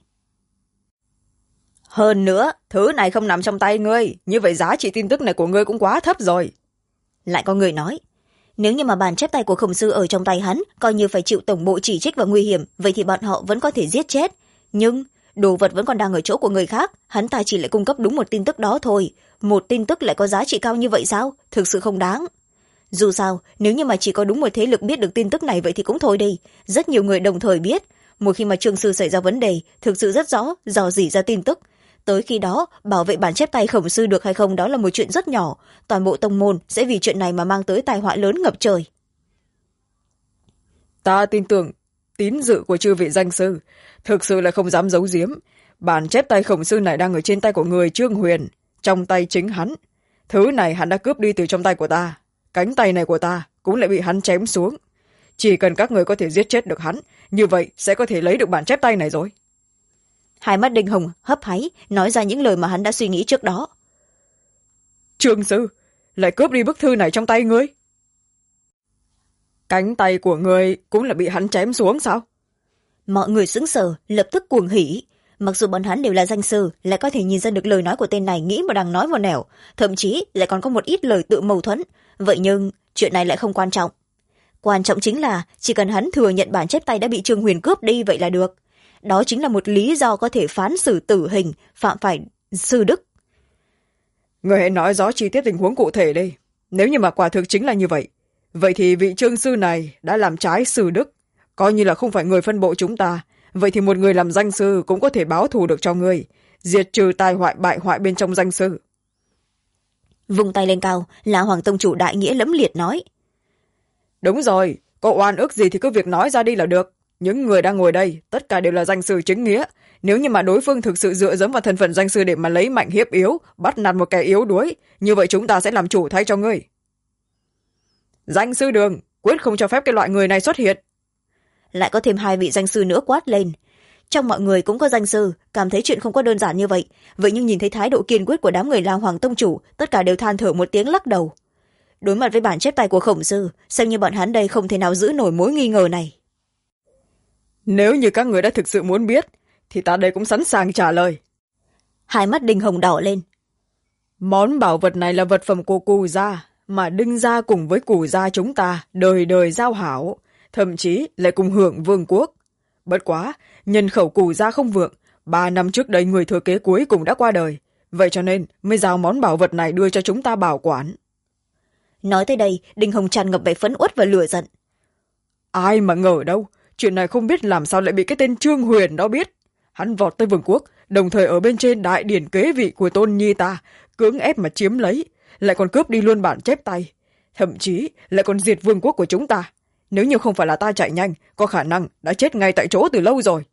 Hơn nữa, thứ này không nằm trong tay ngươi, như vậy giá trị tin tức này của ngươi cũng quá thấp rồi. Lại có người nói. Nếu như mà bản chép tay của khổng sư ở trong tay hắn, coi như phải chịu tổng bộ chỉ trích và nguy hiểm, vậy thì bọn họ vẫn có thể giết chết. Nhưng đồ vật vẫn còn đang ở chỗ của người khác, hắn ta chỉ lại cung cấp đúng một tin tức đó thôi. Một tin tức lại có giá trị cao như vậy sao? Thực sự không đáng. Dù sao, nếu như mà chỉ có đúng một thế lực biết được tin tức này vậy thì cũng thôi đi. Rất nhiều người đồng thời biết. Một khi mà Trương sư xảy ra vấn đề, thực sự rất rõ, dò dỉ ra tin tức. Tới khi đó, bảo vệ bản chép tay khổng sư được hay không đó là một chuyện rất nhỏ. Toàn bộ tông môn sẽ vì chuyện này mà mang tới tai họa lớn ngập trời. Ta tin tưởng tín dự của chư vị danh sư, thực sự là không dám giấu giếm. Bản chép tay khổng sư này đang ở trên tay của người Trương Huyền, trong tay chính hắn. Thứ này hắn đã cướp đi từ trong tay của ta. Cánh tay này của ta cũng lại bị hắn chém xuống. Chỉ cần các người có thể giết chết được hắn, như vậy sẽ có thể lấy được bản chép tay này rồi. Hai mắt Đinh Hồng hấp háy, nói ra những lời mà hắn đã suy nghĩ trước đó. Trương sư, lại cướp đi bức thư này trong tay ngươi. Cánh tay của ngươi cũng là bị hắn chém xuống sao? Mọi người sững sờ, lập tức cuồng hỉ. Mặc dù bọn hắn đều là danh sư, lại có thể nhìn ra được lời nói của tên này nghĩ mà đang nói vào nẻo, thậm chí lại còn có một ít lời tự mâu thuẫn. Vậy nhưng chuyện này lại không quan trọng. Quan trọng chính là chỉ cần hắn thừa nhận bản chép tay đã bị Trương Huyền cướp đi vậy là được. Đó chính là một lý do có thể phán xử tử hình, phạm phải sư đức. Người hãy nói rõ chi tiết tình huống cụ thể đi. Nếu như mà quả thực chính là như vậy, vậy thì vị Trương sư này đã làm trái sư đức, coi như là không phải người phân bộ chúng ta. Vậy thì một người làm danh sư cũng có thể báo thù được cho ngươi, diệt trừ tai họa bại hoại bên trong danh sư. Vung tay lên cao, là Hoàng tông chủ đại nghĩa lẫm liệt nói. Đúng rồi, có oan ức gì thì cứ việc nói ra đi là được. Những người đang ngồi đây, tất cả đều là danh sư chính nghĩa. Nếu như mà đối phương thực sự dựa dẫm vào thân phận danh sư để mà lấy mạnh hiếp yếu, bắt nạt một kẻ yếu đuối, như vậy chúng ta sẽ làm chủ thay cho ngươi. Danh sư Đường, quyết không cho phép cái loại người này xuất hiện. Lại có thêm hai vị danh sư nữa quát lên. Trong mọi người cũng có danh sư, cảm thấy chuyện không có đơn giản như vậy. Vậy nhưng nhìn thấy thái độ kiên quyết của đám người La Hoàng tông chủ, tất cả đều than thở một tiếng lắc đầu. Đối mặt với bản chép tay của khổng sư, xem như bọn hắn đây không thể nào giữ nổi mối nghi ngờ này. Nếu như các người đã thực sự muốn biết, thì ta đây cũng sẵn sàng trả lời. Hai mắt Đinh Hồng đỏ lên. Món bảo vật này là vật phẩm của Cù gia, mà Đinh gia cùng với Cù gia chúng ta đời đời giao hảo, thậm chí lại cùng hưởng vương quốc. Bất quá, nhân khẩu Cù gia không vượng, 3 năm trước đây người thừa kế cuối cùng đã qua đời, vậy cho nên mới giao món bảo vật này đưa cho chúng ta bảo quản. Nói tới đây, Đinh Hồng tràn ngập vẻ phẫn uất và lửa giận. Ai mà ngờ đâu, chuyện này không biết làm sao lại bị cái tên Trương Huyền đó biết. Hắn vọt tới vương quốc, đồng thời ở bên trên đại điển kế vị của tôn nhi ta, cưỡng ép mà chiếm lấy, lại còn cướp đi luôn bản chép tay. Thậm chí lại còn diệt vương quốc của chúng ta. Nếu như không phải là ta chạy nhanh, có khả năng đã chết ngay tại chỗ từ lâu rồi.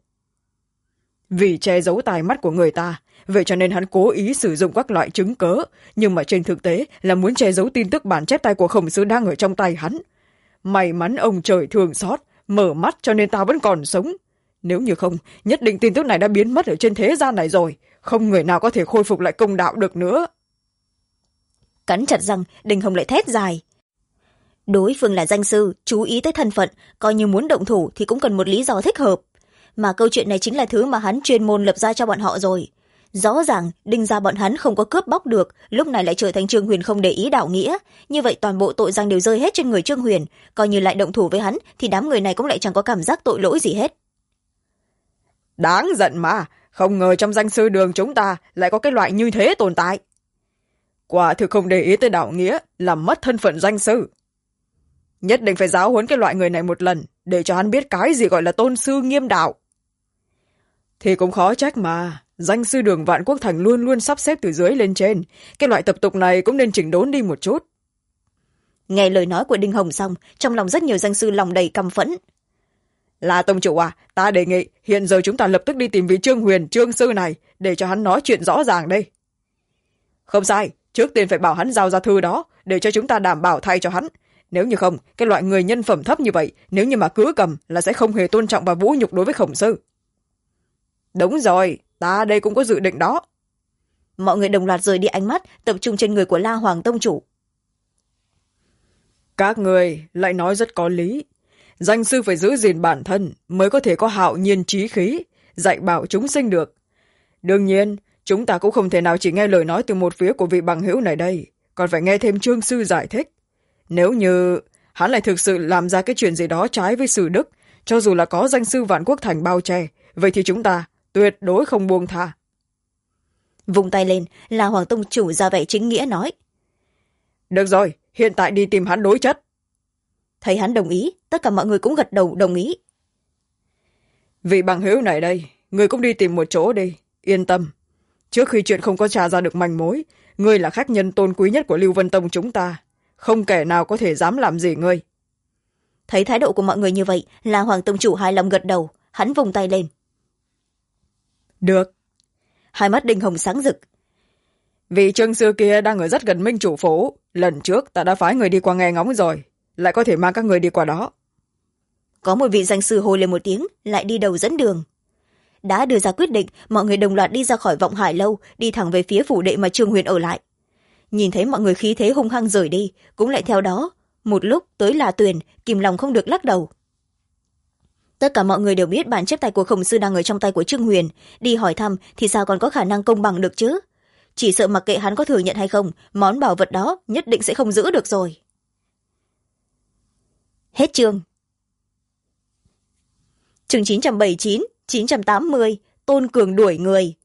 Vì che giấu tai mắt của người ta, vậy cho nên hắn cố ý sử dụng các loại chứng cớ, nhưng mà trên thực tế là muốn che giấu tin tức bản chép tay của khổng sư đang ở trong tay hắn. May mắn ông trời thương xót, mở mắt cho nên ta vẫn còn sống. Nếu như không, nhất định tin tức này đã biến mất ở trên thế gian này rồi, không người nào có thể khôi phục lại công đạo được nữa. Cắn chặt răng, Đinh Hồng lại thét dài. Đối phương là danh sư, chú ý tới thân phận, coi như muốn động thủ thì cũng cần một lý do thích hợp. Mà câu chuyện này chính là thứ mà hắn chuyên môn lập ra cho bọn họ rồi. Rõ ràng Đinh gia bọn hắn không có cướp bóc được, lúc này lại trở thành Trương Huyền không để ý đạo nghĩa, như vậy toàn bộ tội danh đều rơi hết trên người Trương Huyền, coi như lại động thủ với hắn thì đám người này cũng lại chẳng có cảm giác tội lỗi gì hết. Đáng giận mà, không ngờ trong danh sư đường chúng ta lại có cái loại như thế tồn tại. Quả thực không để ý tới đạo nghĩa, làm mất thân phận danh sư. Nhất định phải giáo huấn cái loại người này một lần, để cho hắn biết cái gì gọi là tôn sư nghiêm đạo. Thì cũng khó trách mà, danh sư đường Vạn Quốc Thành luôn luôn sắp xếp từ dưới lên trên, cái loại tập tục này cũng nên chỉnh đốn đi một chút. Nghe lời nói của Đinh Hồng xong, trong lòng rất nhiều danh sư lòng đầy căm phẫn. Là tông chủ à, ta đề nghị hiện giờ chúng ta lập tức đi tìm vị Trương Huyền, Trương sư này, để cho hắn nói chuyện rõ ràng đây. Không sai, trước tiên phải bảo hắn giao ra thư đó, để cho chúng ta đảm bảo thay cho hắn. Nếu như không, cái loại người nhân phẩm thấp như vậy, nếu như mà cứ cầm là sẽ không hề tôn trọng và vũ nhục đối với khổng sư. Đúng rồi, ta đây cũng có dự định đó. Mọi người đồng loạt rời đi ánh mắt, tập trung trên người của La Hoàng tông chủ. Các người lại nói rất có lý. Danh sư phải giữ gìn bản thân mới có thể có hạo nhiên trí khí, dạy bảo chúng sinh được. Đương nhiên, chúng ta cũng không thể nào chỉ nghe lời nói từ một phía của vị bằng hữu này đây, còn phải nghe thêm Trương sư giải thích. Nếu như hắn lại thực sự làm ra cái chuyện gì đó trái với sử đức, cho dù là có danh sư Vạn Quốc Thành bao che, vậy thì chúng ta tuyệt đối không buông tha. Vung tay lên, La Hoàng tông chủ ra vẻ chính nghĩa nói. Được rồi, hiện tại đi tìm hắn đối chất. Thấy hắn đồng ý, tất cả mọi người cũng gật đầu đồng ý. Vị bằng hữu này đây, người cũng đi tìm một chỗ đi, yên tâm. Trước khi chuyện không có tra ra được manh mối, ngươi là khách nhân tôn quý nhất của Lưu Vân Tông chúng ta, không kẻ nào có thể dám làm gì ngươi. Thấy thái độ của mọi người như vậy, La Hoàng tông chủ hài lòng gật đầu, hắn vung tay lên. Được. Hai mắt Đinh Hồng sáng rực. Vị Trương sư kia đang ở rất gần Minh chủ phủ, lần trước ta đã phái người đi qua nghe ngóng rồi, lại có thể mang các người đi qua đó. Có một vị danh sư hô lên một tiếng, lại đi đầu dẫn đường. Đã đưa ra quyết định, mọi người đồng loạt đi ra khỏi Vọng Hải lâu, đi thẳng về phía phủ đệ mà Trương Huyền ở lại. Nhìn thấy mọi người khí thế hung hăng rời đi, cũng lại theo đó. Một lúc tới là Tuyền, kìm lòng không được lắc đầu. Tất cả mọi người đều biết bản chép tay của khổng sư đang ở trong tay của Trương Huyền, đi hỏi thăm thì sao còn có khả năng công bằng được chứ. Chỉ sợ mặc kệ hắn có thừa nhận hay không, món bảo vật đó nhất định sẽ không giữ được rồi. Hết chương. Chương 979, 980, Tôn Cường đuổi người.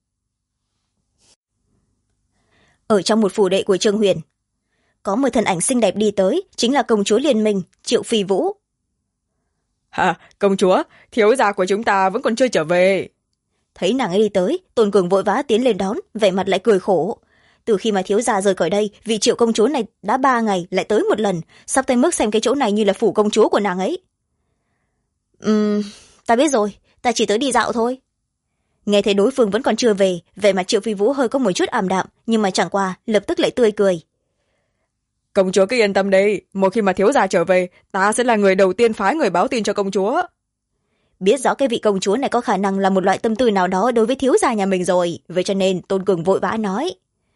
Ở trong một phủ đệ của Trương Huyền, có một thân ảnh xinh đẹp đi tới, chính là công chúa Liên Minh, Triệu Phi Vũ. Công chúa, thiếu gia của chúng ta vẫn còn chưa trở về. Thấy nàng ấy đi tới, Tôn Cường vội vã tiến lên đón, vẻ mặt lại cười khổ. Từ khi mà thiếu gia rời khỏi đây, vị Triệu công chúa này đã 3 ngày lại tới một lần, sắp tới mức xem cái chỗ này như là phủ công chúa của nàng ấy. Ta biết rồi, ta chỉ tới đi dạo thôi. Nghe thấy đối phương vẫn còn chưa về, vẻ mặt Triệu Phi Vũ hơi có một chút ảm đạm, nhưng mà chẳng qua lập tức lại tươi cười. Công chúa cứ yên tâm đi, một khi mà thiếu gia trở về, ta sẽ là người đầu tiên phái người báo tin cho công chúa. Biết rõ cái vị công chúa này có khả năng là một loại tâm tư nào đó đối với thiếu gia nhà mình rồi, vậy cho nên Tôn Cường vội vã nói.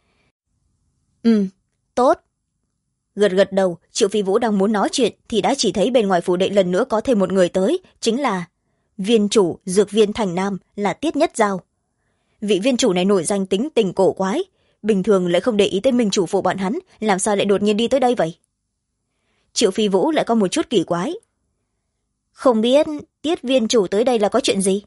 Tốt. Gật gật đầu, Triệu Phi Vũ đang muốn nói chuyện thì đã chỉ thấy bên ngoài phủ đệ lần nữa có thêm một người tới, chính là viên chủ dược viên Thành Nam, là Tiết Nhất Giao. Vị viên chủ này nổi danh tính tình cổ quái, bình thường lại không để ý tới minh chủ phụ bọn hắn, làm sao lại đột nhiên đi tới đây vậy? Triệu Phi Vũ lại có một chút kỳ quái. Không biết Tiết viên chủ tới đây là có chuyện gì?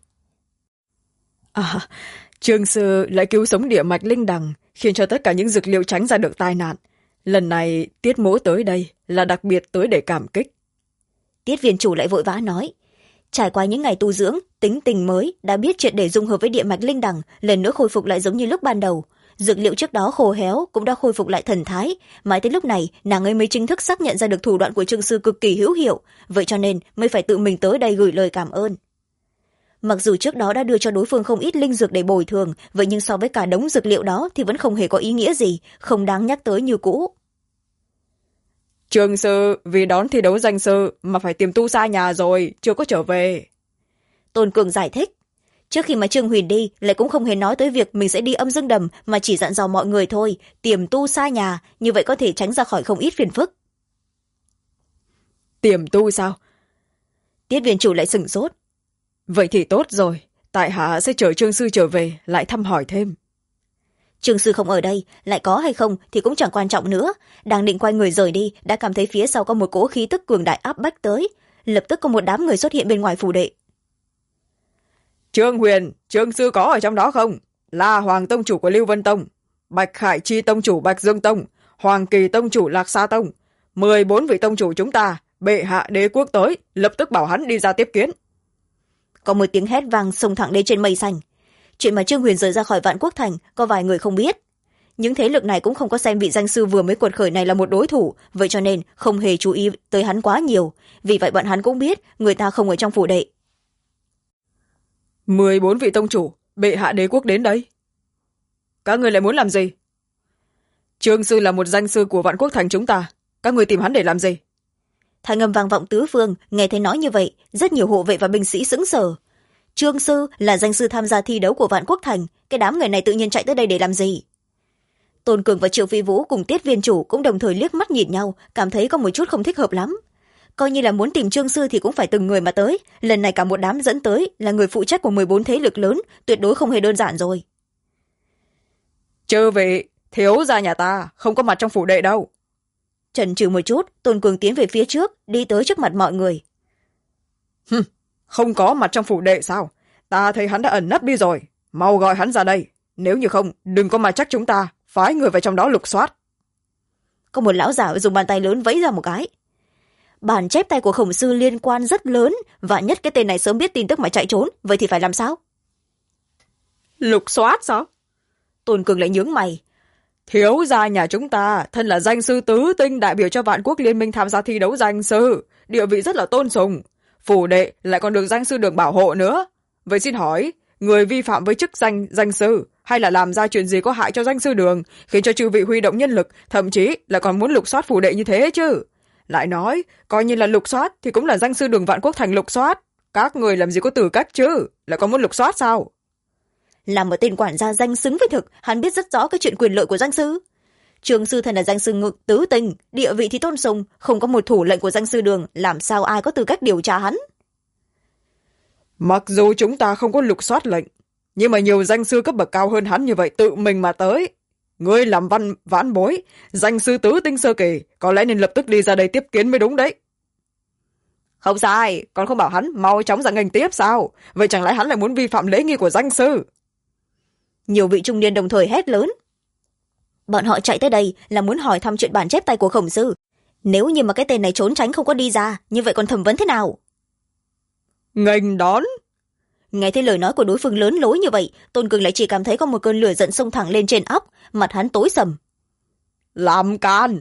Trương sư lại cứu sống địa mạch linh đằng, khiến cho tất cả những dược liệu tránh ra được tai nạn. Lần này Tiết mỗ tới đây là đặc biệt tới để cảm kích. Tiết viên chủ lại vội vã nói. Trải qua những ngày tu dưỡng, tính tình mới đã biết triệt để dung hợp với địa mạch linh đằng, lần nữa khôi phục lại giống như lúc ban đầu. Dược liệu trước đó khô héo cũng đã khôi phục lại thần thái, mãi tới lúc này nàng ấy mới chính thức xác nhận ra được thủ đoạn của Trương sư cực kỳ hữu hiệu, vậy cho nên mới phải tự mình tới đây gửi lời cảm ơn. Mặc dù trước đó đã đưa cho đối phương không ít linh dược để bồi thường, vậy nhưng so với cả đống dược liệu đó thì vẫn không hề có ý nghĩa gì, không đáng nhắc tới như cũ. Trương sư vì đón thi đấu danh sư mà phải tìm tu xa nhà rồi, chưa có trở về. Tôn Cường giải thích. trước khi mà Trương Huyền đi lại cũng không hề nói tới việc mình sẽ đi Âm Dương Đầm, mà chỉ dặn dò mọi người thôi, tiềm tu xa nhà, như vậy có thể tránh ra khỏi không ít phiền phức. Tiềm tu sao? Tiết viên chủ lại sửng sốt. Vậy thì tốt rồi, tại hạ sẽ chờ Trương sư trở về lại thăm hỏi thêm. Trương sư không ở đây, lại có hay không thì cũng chẳng quan trọng nữa. Đang định quay người rời đi, đã cảm thấy phía sau có một cỗ khí tức cường đại áp bách tới. Lập tức có một đám người xuất hiện bên ngoài phủ đệ. Trương Huyền, Trương sư có ở trong đó không? La Hoàng tông chủ của Lưu Vân Tông, Bạch Khải Chi tông chủ Bạch Dương Tông, Hoàng Kỳ tông chủ Lạc Sa Tông, 14 vị tông chủ chúng ta, bệ hạ đế quốc tới, lập tức bảo hắn đi ra tiếp kiến. Có một tiếng hét vang xông thẳng lên trên mây xanh. Chuyện mà Trương Huyền rời ra khỏi Vạn Quốc Thành có vài người không biết. Những thế lực này cũng không có xem vị danh sư vừa mới quật khởi này là một đối thủ, vậy cho nên không hề chú ý tới hắn quá nhiều. Vì vậy bọn hắn cũng biết người ta không ở trong phủ đệ. 14 vị tông chủ, bệ hạ đế quốc đến đây. Các người lại muốn làm gì? Trương sư là một danh sư của Vạn Quốc Thành chúng ta, các người tìm hắn để làm gì? Thanh âm vang vọng tứ phương, nghe thấy nói như vậy, rất nhiều hộ vệ và binh sĩ sững sờ. Trương sư là danh sư tham gia thi đấu của Vạn Quốc Thành, cái đám người này tự nhiên chạy tới đây để làm gì? Tôn Cường và Triệu Phi Vũ cùng Tiết viên chủ cũng đồng thời liếc mắt nhìn nhau, cảm thấy có một chút không thích hợp lắm. Coi như là muốn tìm Trương sư thì cũng phải từng người mà tới, lần này cả một đám dẫn tới là người phụ trách của 14 thế lực lớn, tuyệt đối không hề đơn giản rồi. Chư vị, thiếu gia nhà ta không có mặt trong phủ đệ đâu. Chần chừ một chút, Tôn Cường tiến về phía trước, đi tới trước mặt mọi người. Không có mặt trong phủ đệ sao? Ta thấy hắn đã ẩn nấp đi rồi, mau gọi hắn ra đây. Nếu như không, đừng có mà trách chúng ta phái người vào trong đó lục soát. Có một lão giả dùng bàn tay lớn vẫy ra một cái. Bản chép tay của Khổng sư liên quan rất lớn, vạn nhất cái tên này sớm biết tin tức mà chạy trốn, vậy thì phải làm sao? Lục soát sao? Tôn Cường lại nhướng mày. Thiếu gia nhà chúng ta thân là danh sư tứ tinh, đại biểu cho Vạn Quốc Liên minh tham gia thi đấu danh sư, địa vị rất là tôn sùng, phủ đệ lại còn được danh sư được bảo hộ nữa. Vậy xin hỏi, người vi phạm với chức danh sư hay là làm ra chuyện gì có hại cho danh sư đường, khiến cho chư vị huy động nhân lực, thậm chí là còn muốn lục soát phủ đệ như thế chứ? Lại nói, coi như là lục soát thì cũng là danh sư đường Vạn Quốc Thành lục soát, các người làm gì có tư cách chứ, lại còn muốn lục soát sao? Là một tên quản gia danh xứng với thực, hắn biết rất rõ cái chuyện quyền lợi của danh sư. Trương sư thần là danh sư ngự tứ tình, địa vị thì tôn sùng, không có một thủ lệnh của danh sư đường, làm sao ai có tư cách điều tra hắn? Mặc dù chúng ta không có lục soát lệnh, nhưng mà nhiều danh sư cấp bậc cao hơn hắn như vậy tự mình mà tới. Ngươi làm vãn bối, danh sư tứ tinh sơ kỳ, có lẽ nên lập tức đi ra đây tiếp kiến mới đúng đấy. Không sai, còn không bảo hắn mau chóng ra nghênh tiếp sao? Vậy chẳng lẽ hắn lại muốn vi phạm lễ nghi của danh sư? Nhiều vị trung niên đồng thời hét lớn. Bọn họ chạy tới đây là muốn hỏi thăm chuyện bản chép tay của Khổng sư. Nếu như mà cái tên này trốn tránh không có đi ra, như vậy còn thẩm vấn thế nào? Nghênh đón. Nghe thấy lời nói của đối phương lớn lối như vậy, Tôn Cường lại chỉ cảm thấy có một cơn lửa giận xông thẳng lên trên óc, mặt hắn tối sầm. Làm can.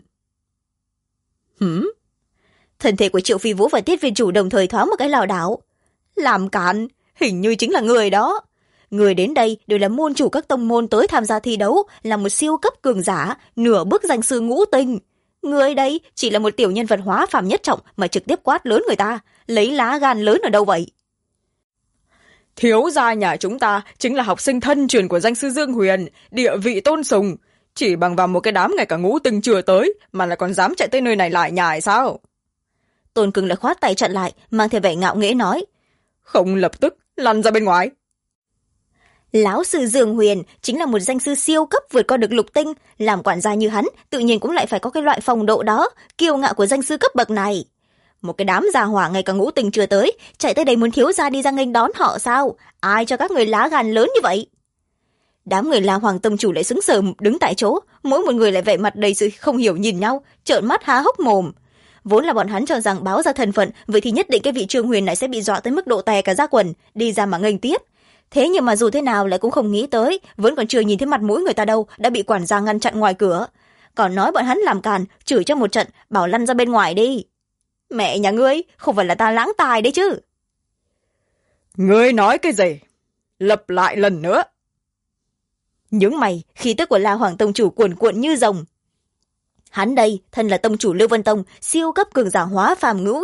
Thân thể của Triệu Phi Vũ và Tiết viên chủ đồng thời thoáng một cái lảo đảo. Làm càn, hình như chính là người đó. Người đến đây đều là môn chủ các tông môn tới tham gia thi đấu, là một siêu cấp cường giả, nửa bước danh sư ngũ tinh. Người đây chỉ là một tiểu nhân vật hóa phàm nhất trọng mà trực tiếp quát lớn người ta, lấy lá gan lớn ở đâu vậy? Thiếu gia nhà chúng ta chính là học sinh thân truyền của danh sư Dương Huyền, địa vị tôn sùng. Chỉ bằng vào một cái đám ngày cả ngũ tinh chưa tới mà lại còn dám chạy tới nơi này lại nhải sao? Tôn Cường lại khoát tay chặn lại, mang theo vẻ ngạo nghễ nói. Không lập tức lăn ra bên ngoài. Lão sư Dương Huyền chính là một danh sư siêu cấp vượt qua được lục tinh, làm quản gia như hắn tự nhiên cũng lại phải có cái loại phong độ đó, kiêu ngạo của danh sư cấp bậc này. Một cái đám già hỏa ngày cả ngũ tinh chưa tới, chạy tới đây muốn thiếu gia đi ra nghênh đón họ sao? Ai cho các người lá gan lớn như vậy? Đám người La Hoàng tông chủ lại sững sờ đứng tại chỗ, mỗi một người lại vẻ mặt đầy sự không hiểu nhìn nhau, trợn mắt há hốc mồm. Vốn là bọn hắn cho rằng báo ra thân phận, vậy thì nhất định cái vị Trương Huyền này sẽ bị dọa tới mức độ tè cả da quần, đi ra mà nghênh tiếp. Thế nhưng mà dù thế nào lại cũng không nghĩ tới, vẫn còn chưa nhìn thấy mặt mũi người ta đâu, đã bị quản gia ngăn chặn ngoài cửa. Còn nói bọn hắn làm càn, chửi cho một trận, bảo lăn ra bên ngoài đi. Mẹ nhà ngươi, không phải là ta lãng tài đấy chứ. Ngươi nói cái gì? Lặp lại lần nữa. Nhướng mày, khí tức của La Hoàng tông chủ cuồn cuộn như rồng. Hắn đây, thân là tông chủ Lưu Vân Tông, siêu cấp cường giả hóa phàm ngũ trọng,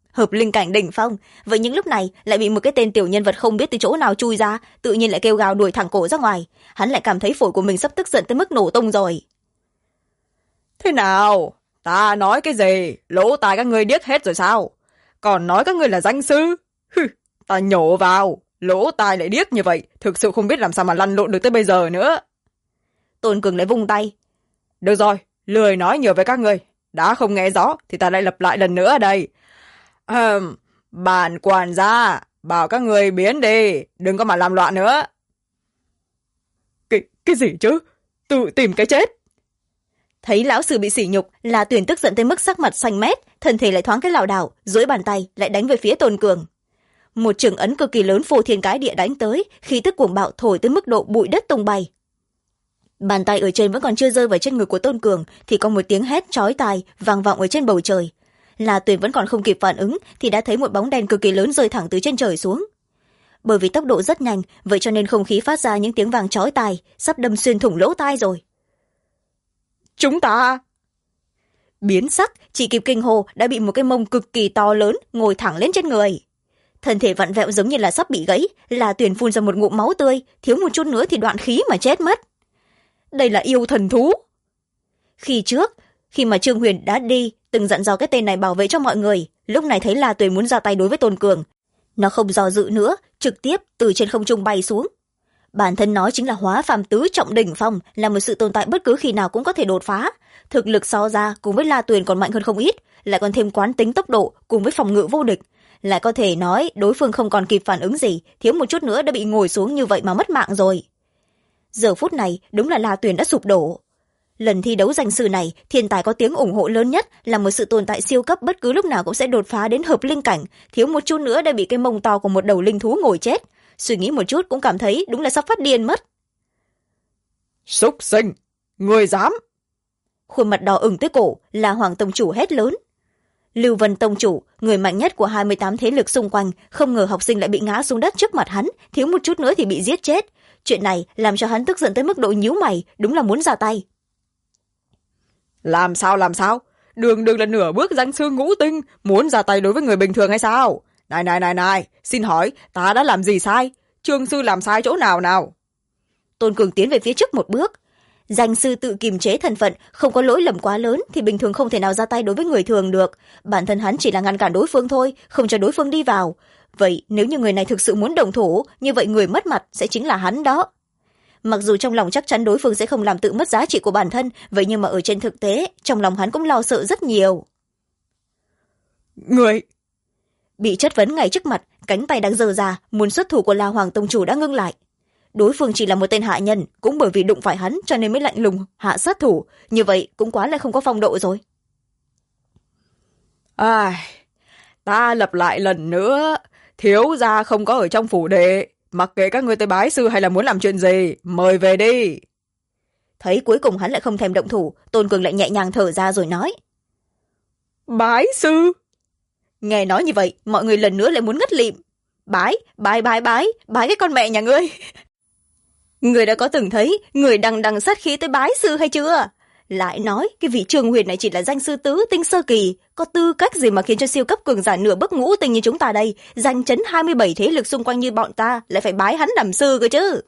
hợp linh cảnh đỉnh phong. Vậy những lúc này lại bị một cái tên tiểu nhân vật không biết từ chỗ nào chui ra, tự nhiên lại kêu gào đuổi thẳng cổ ra ngoài. Hắn lại cảm thấy phổi của mình sắp tức giận tới mức nổ tung rồi. Thế nào? Ta nói cái gì? Lỗ tai các ngươi điếc hết rồi sao? Còn nói các ngươi là danh sư? Ta nhổ vào. Lỗ tai lại điếc như vậy, thực sự không biết làm sao mà lăn lộn được tới bây giờ nữa. Tôn Cường lại vung tay. Được rồi, lười nói nhiều với các ngươi. Đã không nghe rõ thì ta lại lặp lại lần nữa ở đây. Bản quản gia, bảo các người biến đi, đừng có mà làm loạn nữa. Cái gì chứ? Tự tìm cái chết. Thấy lão sư bị sỉ nhục, La Tuyền tức giận tới mức sắc mặt xanh mét, thân thể lại thoáng cái lảo đảo, duỗi bàn tay lại đánh về phía Tôn Cường. Một chưởng ấn cực kỳ lớn phô thiên cái địa đánh tới, khí tức cuồng bạo thổi tới mức độ bụi đất tung bay. Bàn tay ở trên vẫn còn chưa rơi vào trên người của Tôn Cường thì có một tiếng hét chói tai vang vọng ở trên bầu trời. La Tuyền vẫn còn không kịp phản ứng thì đã thấy một bóng đen cực kỳ lớn rơi thẳng từ trên trời xuống. Bởi vì tốc độ rất nhanh, vậy cho nên không khí phát ra những tiếng vang chói tai, sắp đâm xuyên thủng lỗ tai rồi. Chúng ta... Biến sắc, chỉ kịp kinh hô đã bị một cái mông cực kỳ to lớn ngồi thẳng lên trên người. Thân thể vặn vẹo giống như là sắp bị gãy, La Tuyền phun ra một ngụm máu tươi, thiếu một chút nữa thì đoạn khí mà chết mất. Đây là yêu thần thú. Khi trước, khi mà Trương Huyền đã đi, từng dặn dò cái tên này bảo vệ cho mọi người, lúc này thấy La Tuyền muốn ra tay đối với Tôn Cường. Nó không do dự nữa, trực tiếp từ trên không trung bay xuống. Bản thân nó chính là hóa phàm tứ trọng đỉnh phong, là một sự tồn tại bất cứ khi nào cũng có thể đột phá. Thực lực so ra cùng với La Tuyền còn mạnh hơn không ít, lại còn thêm quán tính tốc độ cùng với phòng ngự vô địch. Lại có thể nói đối phương không còn kịp phản ứng gì, thiếu một chút nữa đã bị ngồi xuống như vậy mà mất mạng rồi. Giờ phút này đúng là La Tuyền đã sụp đổ. Lần thi đấu danh sư này, thiên tài có tiếng ủng hộ lớn nhất là một sự tồn tại siêu cấp bất cứ lúc nào cũng sẽ đột phá đến hợp linh cảnh, thiếu một chút nữa đã bị cái mông to của một đầu linh thú ngồi chết. Suy nghĩ một chút cũng cảm thấy đúng là sắp phát điên mất. Súc sinh, người dám! Khuôn mặt đỏ ửng tới cổ, là Hoàng tông chủ hét lớn. Lưu Vân tông chủ, người mạnh nhất của 28 thế lực xung quanh, không ngờ học sinh lại bị ngã xuống đất trước mặt hắn, thiếu một chút nữa thì bị giết chết. Chuyện này làm cho hắn tức giận tới mức độ nhíu mày, đúng là muốn ra tay. Làm sao? Đường là nửa bước danh sư ngũ tinh, muốn ra tay đối với người bình thường hay sao? Này, xin hỏi, ta đã làm gì sai? Trương sư làm sai chỗ nào nào? Tôn Cường tiến về phía trước một bước. Danh sư tự kiềm chế thân phận, không có lỗi lầm quá lớn thì bình thường không thể nào ra tay đối với người thường được. Bản thân hắn chỉ là ngăn cản đối phương thôi, không cho đối phương đi vào. Vậy nếu như người này thực sự muốn động thủ, như vậy người mất mặt sẽ chính là hắn đó. Mặc dù trong lòng chắc chắn đối phương sẽ không làm tự mất giá trị của bản thân, vậy nhưng mà ở trên thực tế, trong lòng hắn cũng lo sợ rất nhiều. Người... Bị chất vấn ngay trước mặt, cánh tay đang giơ ra, muốn xuất thủ của La Hoàng tông chủ đã ngưng lại. Đối phương chỉ là một tên hạ nhân, cũng bởi vì đụng phải hắn cho nên mới lạnh lùng hạ sát thủ, như vậy cũng quá là không có phong độ rồi. Ta lặp lại lần nữa, thiếu gia không có ở trong phủ đệ, mặc kệ các ngươi tới bái sư hay là muốn làm chuyện gì, mời về đi. Thấy cuối cùng hắn lại không thèm động thủ, Tôn Cường lại nhẹ nhàng thở ra rồi nói. Bái sư? Nghe nói như vậy, mọi người lần nữa lại muốn ngất lịm. Bái cái con mẹ nhà ngươi. Người đã có từng thấy người đằng sát khí tới bái sư hay chưa? Lại nói cái vị Trương Huyền này chỉ là danh sư tứ tinh sơ kỳ, có tư cách gì mà khiến cho siêu cấp cường giả nửa bước ngũ tinh như chúng ta đây, danh chấn 27 thế lực xung quanh như bọn ta lại phải bái hắn làm sư cơ chứ.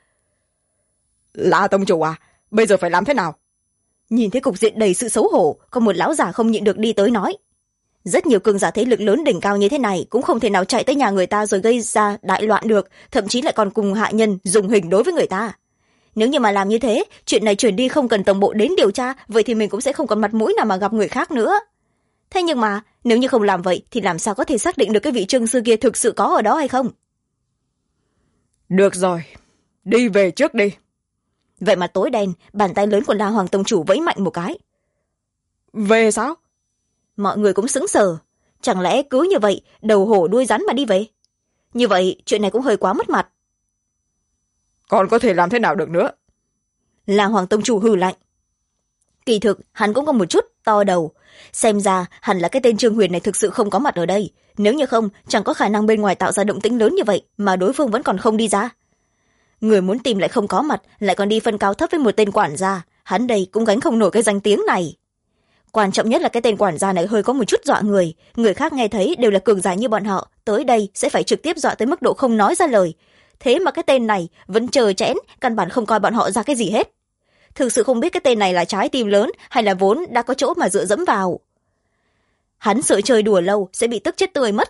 La tông chủ à, bây giờ phải làm thế nào? Nhìn thấy cục diện đầy sự xấu hổ, có một lão già không nhịn được đi tới nói. Rất nhiều cường giả thế lực lớn đỉnh cao như thế này cũng không thể nào chạy tới nhà người ta rồi gây ra đại loạn được, thậm chí lại còn cùng hạ nhân dùng hình đối với người ta. Nếu như mà làm như thế, chuyện này chuyển đi không cần tổng bộ đến điều tra, vậy thì mình cũng sẽ không còn mặt mũi nào mà gặp người khác nữa. Thế nhưng mà, nếu như không làm vậy thì làm sao có thể xác định được cái vị Trương sư kia thực sự có ở đó hay không? Được rồi, đi về trước đi. Vậy mà tối đen, bàn tay lớn của La Hoàng tông chủ vẫy mạnh một cái. Về sao? Mọi người cũng sững sờ. Chẳng lẽ cứ như vậy, đầu hổ đuôi rắn mà đi về? Như vậy, chuyện này cũng hơi quá mất mặt. Còn có thể làm thế nào được nữa? La Hoàng tông chủ hừ lạnh. Kỳ thực, hắn cũng có một chút to đầu. Xem ra, hẳn là cái tên Trương Huyền này thực sự không có mặt ở đây. Nếu như không, chẳng có khả năng bên ngoài tạo ra động tĩnh lớn như vậy mà đối phương vẫn còn không đi ra. Người muốn tìm lại không có mặt, lại còn đi phân cao thấp với một tên quản gia. Hắn đây cũng gánh không nổi cái danh tiếng này. quan trọng nhất là cái tên quản gia này hơi có một chút dọa người, người khác nghe thấy đều là cường giả như bọn họ, tới đây sẽ phải trực tiếp dọa tới mức độ không nói ra lời. Thế mà cái tên này vẫn chờ chẽn, căn bản không coi bọn họ ra cái gì hết. Thực sự không biết cái tên này là trái tim lớn hay là vốn đã có chỗ mà dựa dẫm vào. Hắn sợ chơi đùa lâu sẽ bị tức chết tươi mất.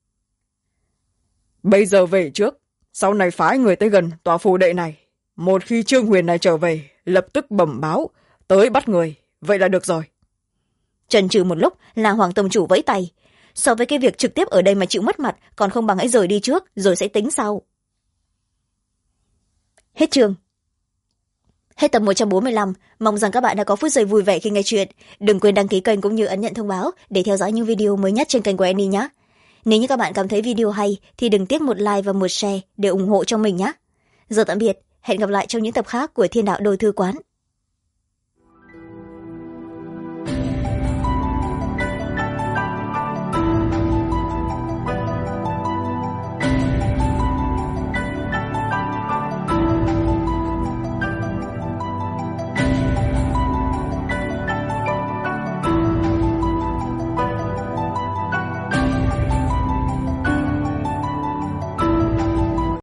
Bây giờ về trước, sau này phái người tới gần tòa phù đệ này. Một khi Trương Huyền này trở về, lập tức bẩm báo, tới bắt người. Vậy là được rồi. Chần chừ một lúc là Hoàng tông chủ vẫy tay. So với cái việc trực tiếp ở đây mà chịu mất mặt, còn không bằng hãy rời đi trước, rồi sẽ tính sau. Hết chương. Hết tập 145, mong rằng các bạn đã có phút giây vui vẻ khi nghe chuyện. Đừng quên đăng ký kênh cũng như ấn nhận thông báo để theo dõi những video mới nhất trên kênh của Annie nhé. Nếu như các bạn cảm thấy video hay thì đừng tiếc một like và một share để ủng hộ cho mình nhé. Giờ tạm biệt, hẹn gặp lại trong những tập khác của Thiên Đạo Đôi Thư Quán.